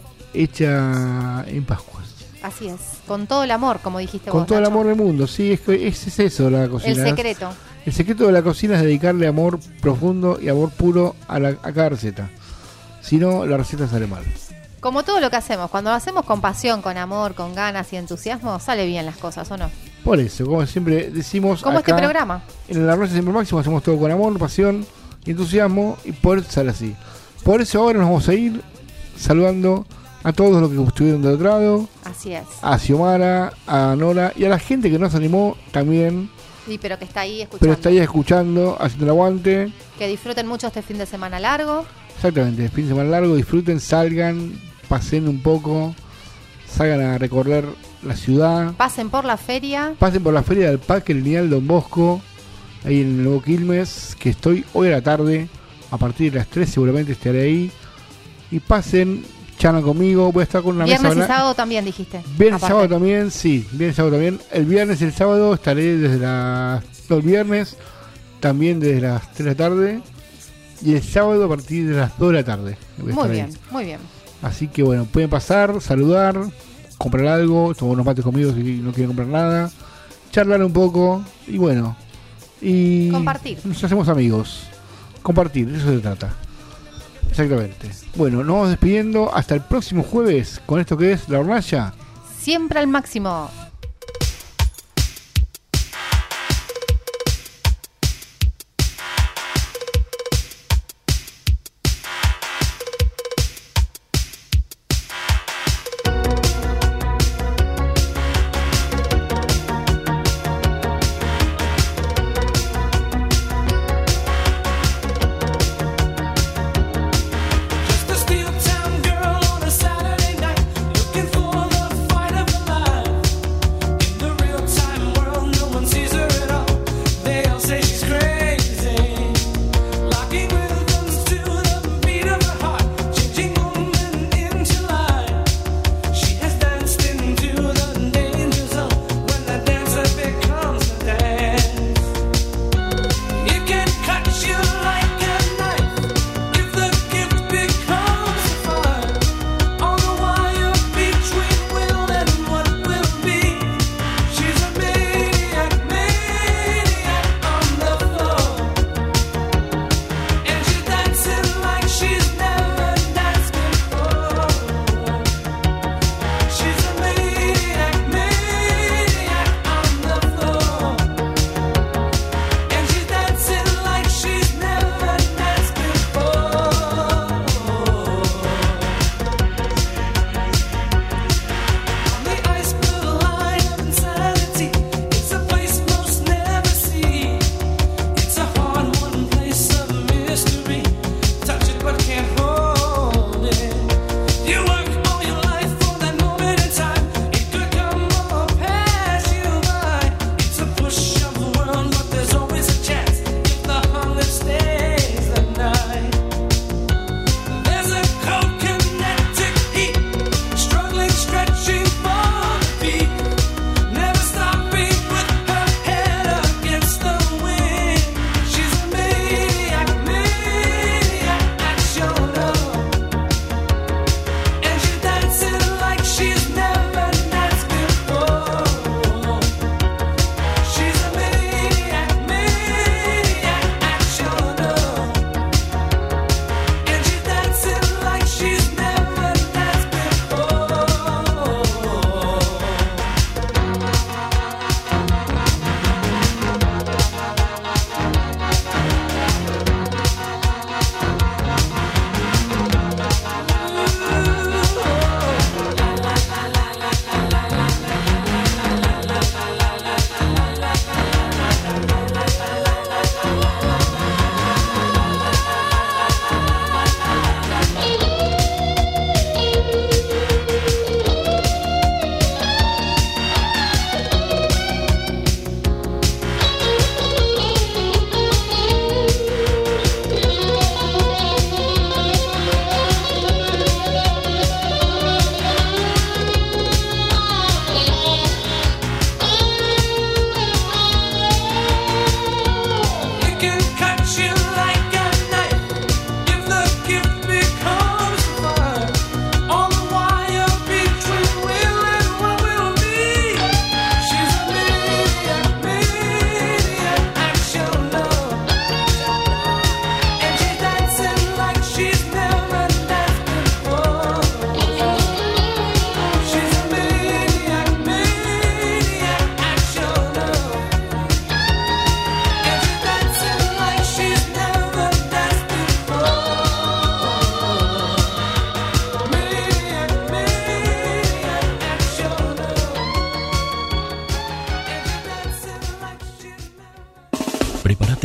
hecha en Pascua. Así es, con todo el amor, como dijiste con vos, todo Nacho. el amor del mundo, sí, es eso la cocina. El secreto. El secreto de la cocina es dedicarle amor profundo y amor puro a cada receta. Si no, la receta sale mal. Como todo lo que hacemos, cuando lo hacemos con pasión, con amor, con ganas y entusiasmo, sale bien las cosas, ¿o no? Por eso, como siempre decimos como acá, este programa. En la Hornalla Siempre Máximo hacemos todo con amor, pasión y entusiasmo, y por eso sale así. Por eso ahora nos vamos a ir saludando a todos los que estuvieron del otro lado. Así es. A Xiomara, a Nora y a la gente que nos animó también. Sí, pero que está ahí escuchando. Pero está ahí escuchando, haciendo el aguante. Que disfruten mucho este fin de semana largo. Exactamente, fin de semana largo, disfruten, salgan, pasen un poco, salgan a recorrer la ciudad. Pasen por la feria. Pasen por la feria del Parque Lineal Don Bosco, ahí en el Nuevo Quilmes, que estoy hoy a la tarde, a partir de las 3 seguramente estaré ahí. Y pasen, charlan conmigo, voy a estar con una mesa. Viernes y sábado también dijiste. Viernes y aparte. sábado también, sí, viernes y sábado también. El viernes y el sábado estaré desde el viernes también desde las 3 de la tarde. Y el sábado a partir de las 2 de la tarde. Muy bien, muy bien. Así que bueno, pueden pasar, saludar, comprar algo, tomar unos mates conmigo si no quieren comprar nada, charlar un poco y bueno. Y compartir. Nos hacemos amigos. Compartir, de eso se trata. Exactamente. Bueno, nos vamos despidiendo hasta el próximo jueves con esto que es La Hornalla. Siempre al máximo. Just a steel town girl on a Saturday night, looking for the fight of her life.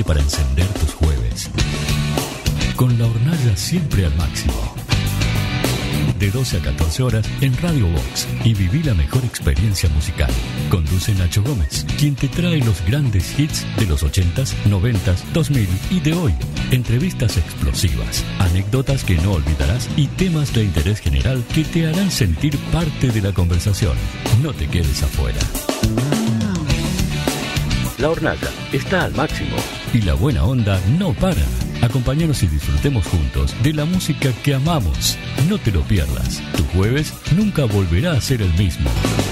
Prepárate para encender tus jueves. Con la hornalla siempre al máximo. De 12 a 14 horas en Radio Box y viví la mejor experiencia musical. Conduce Nacho Gómez, quien te trae los grandes hits de los 80s, 90s, 2000 y de hoy. Entrevistas explosivas, anécdotas que no olvidarás y temas de interés general que te harán sentir parte de la conversación. No te quedes afuera. La hornalla está al máximo y la buena onda no para. Acompáñanos y disfrutemos juntos de la música que amamos. No te lo pierdas. Tu jueves nunca volverá a ser el mismo.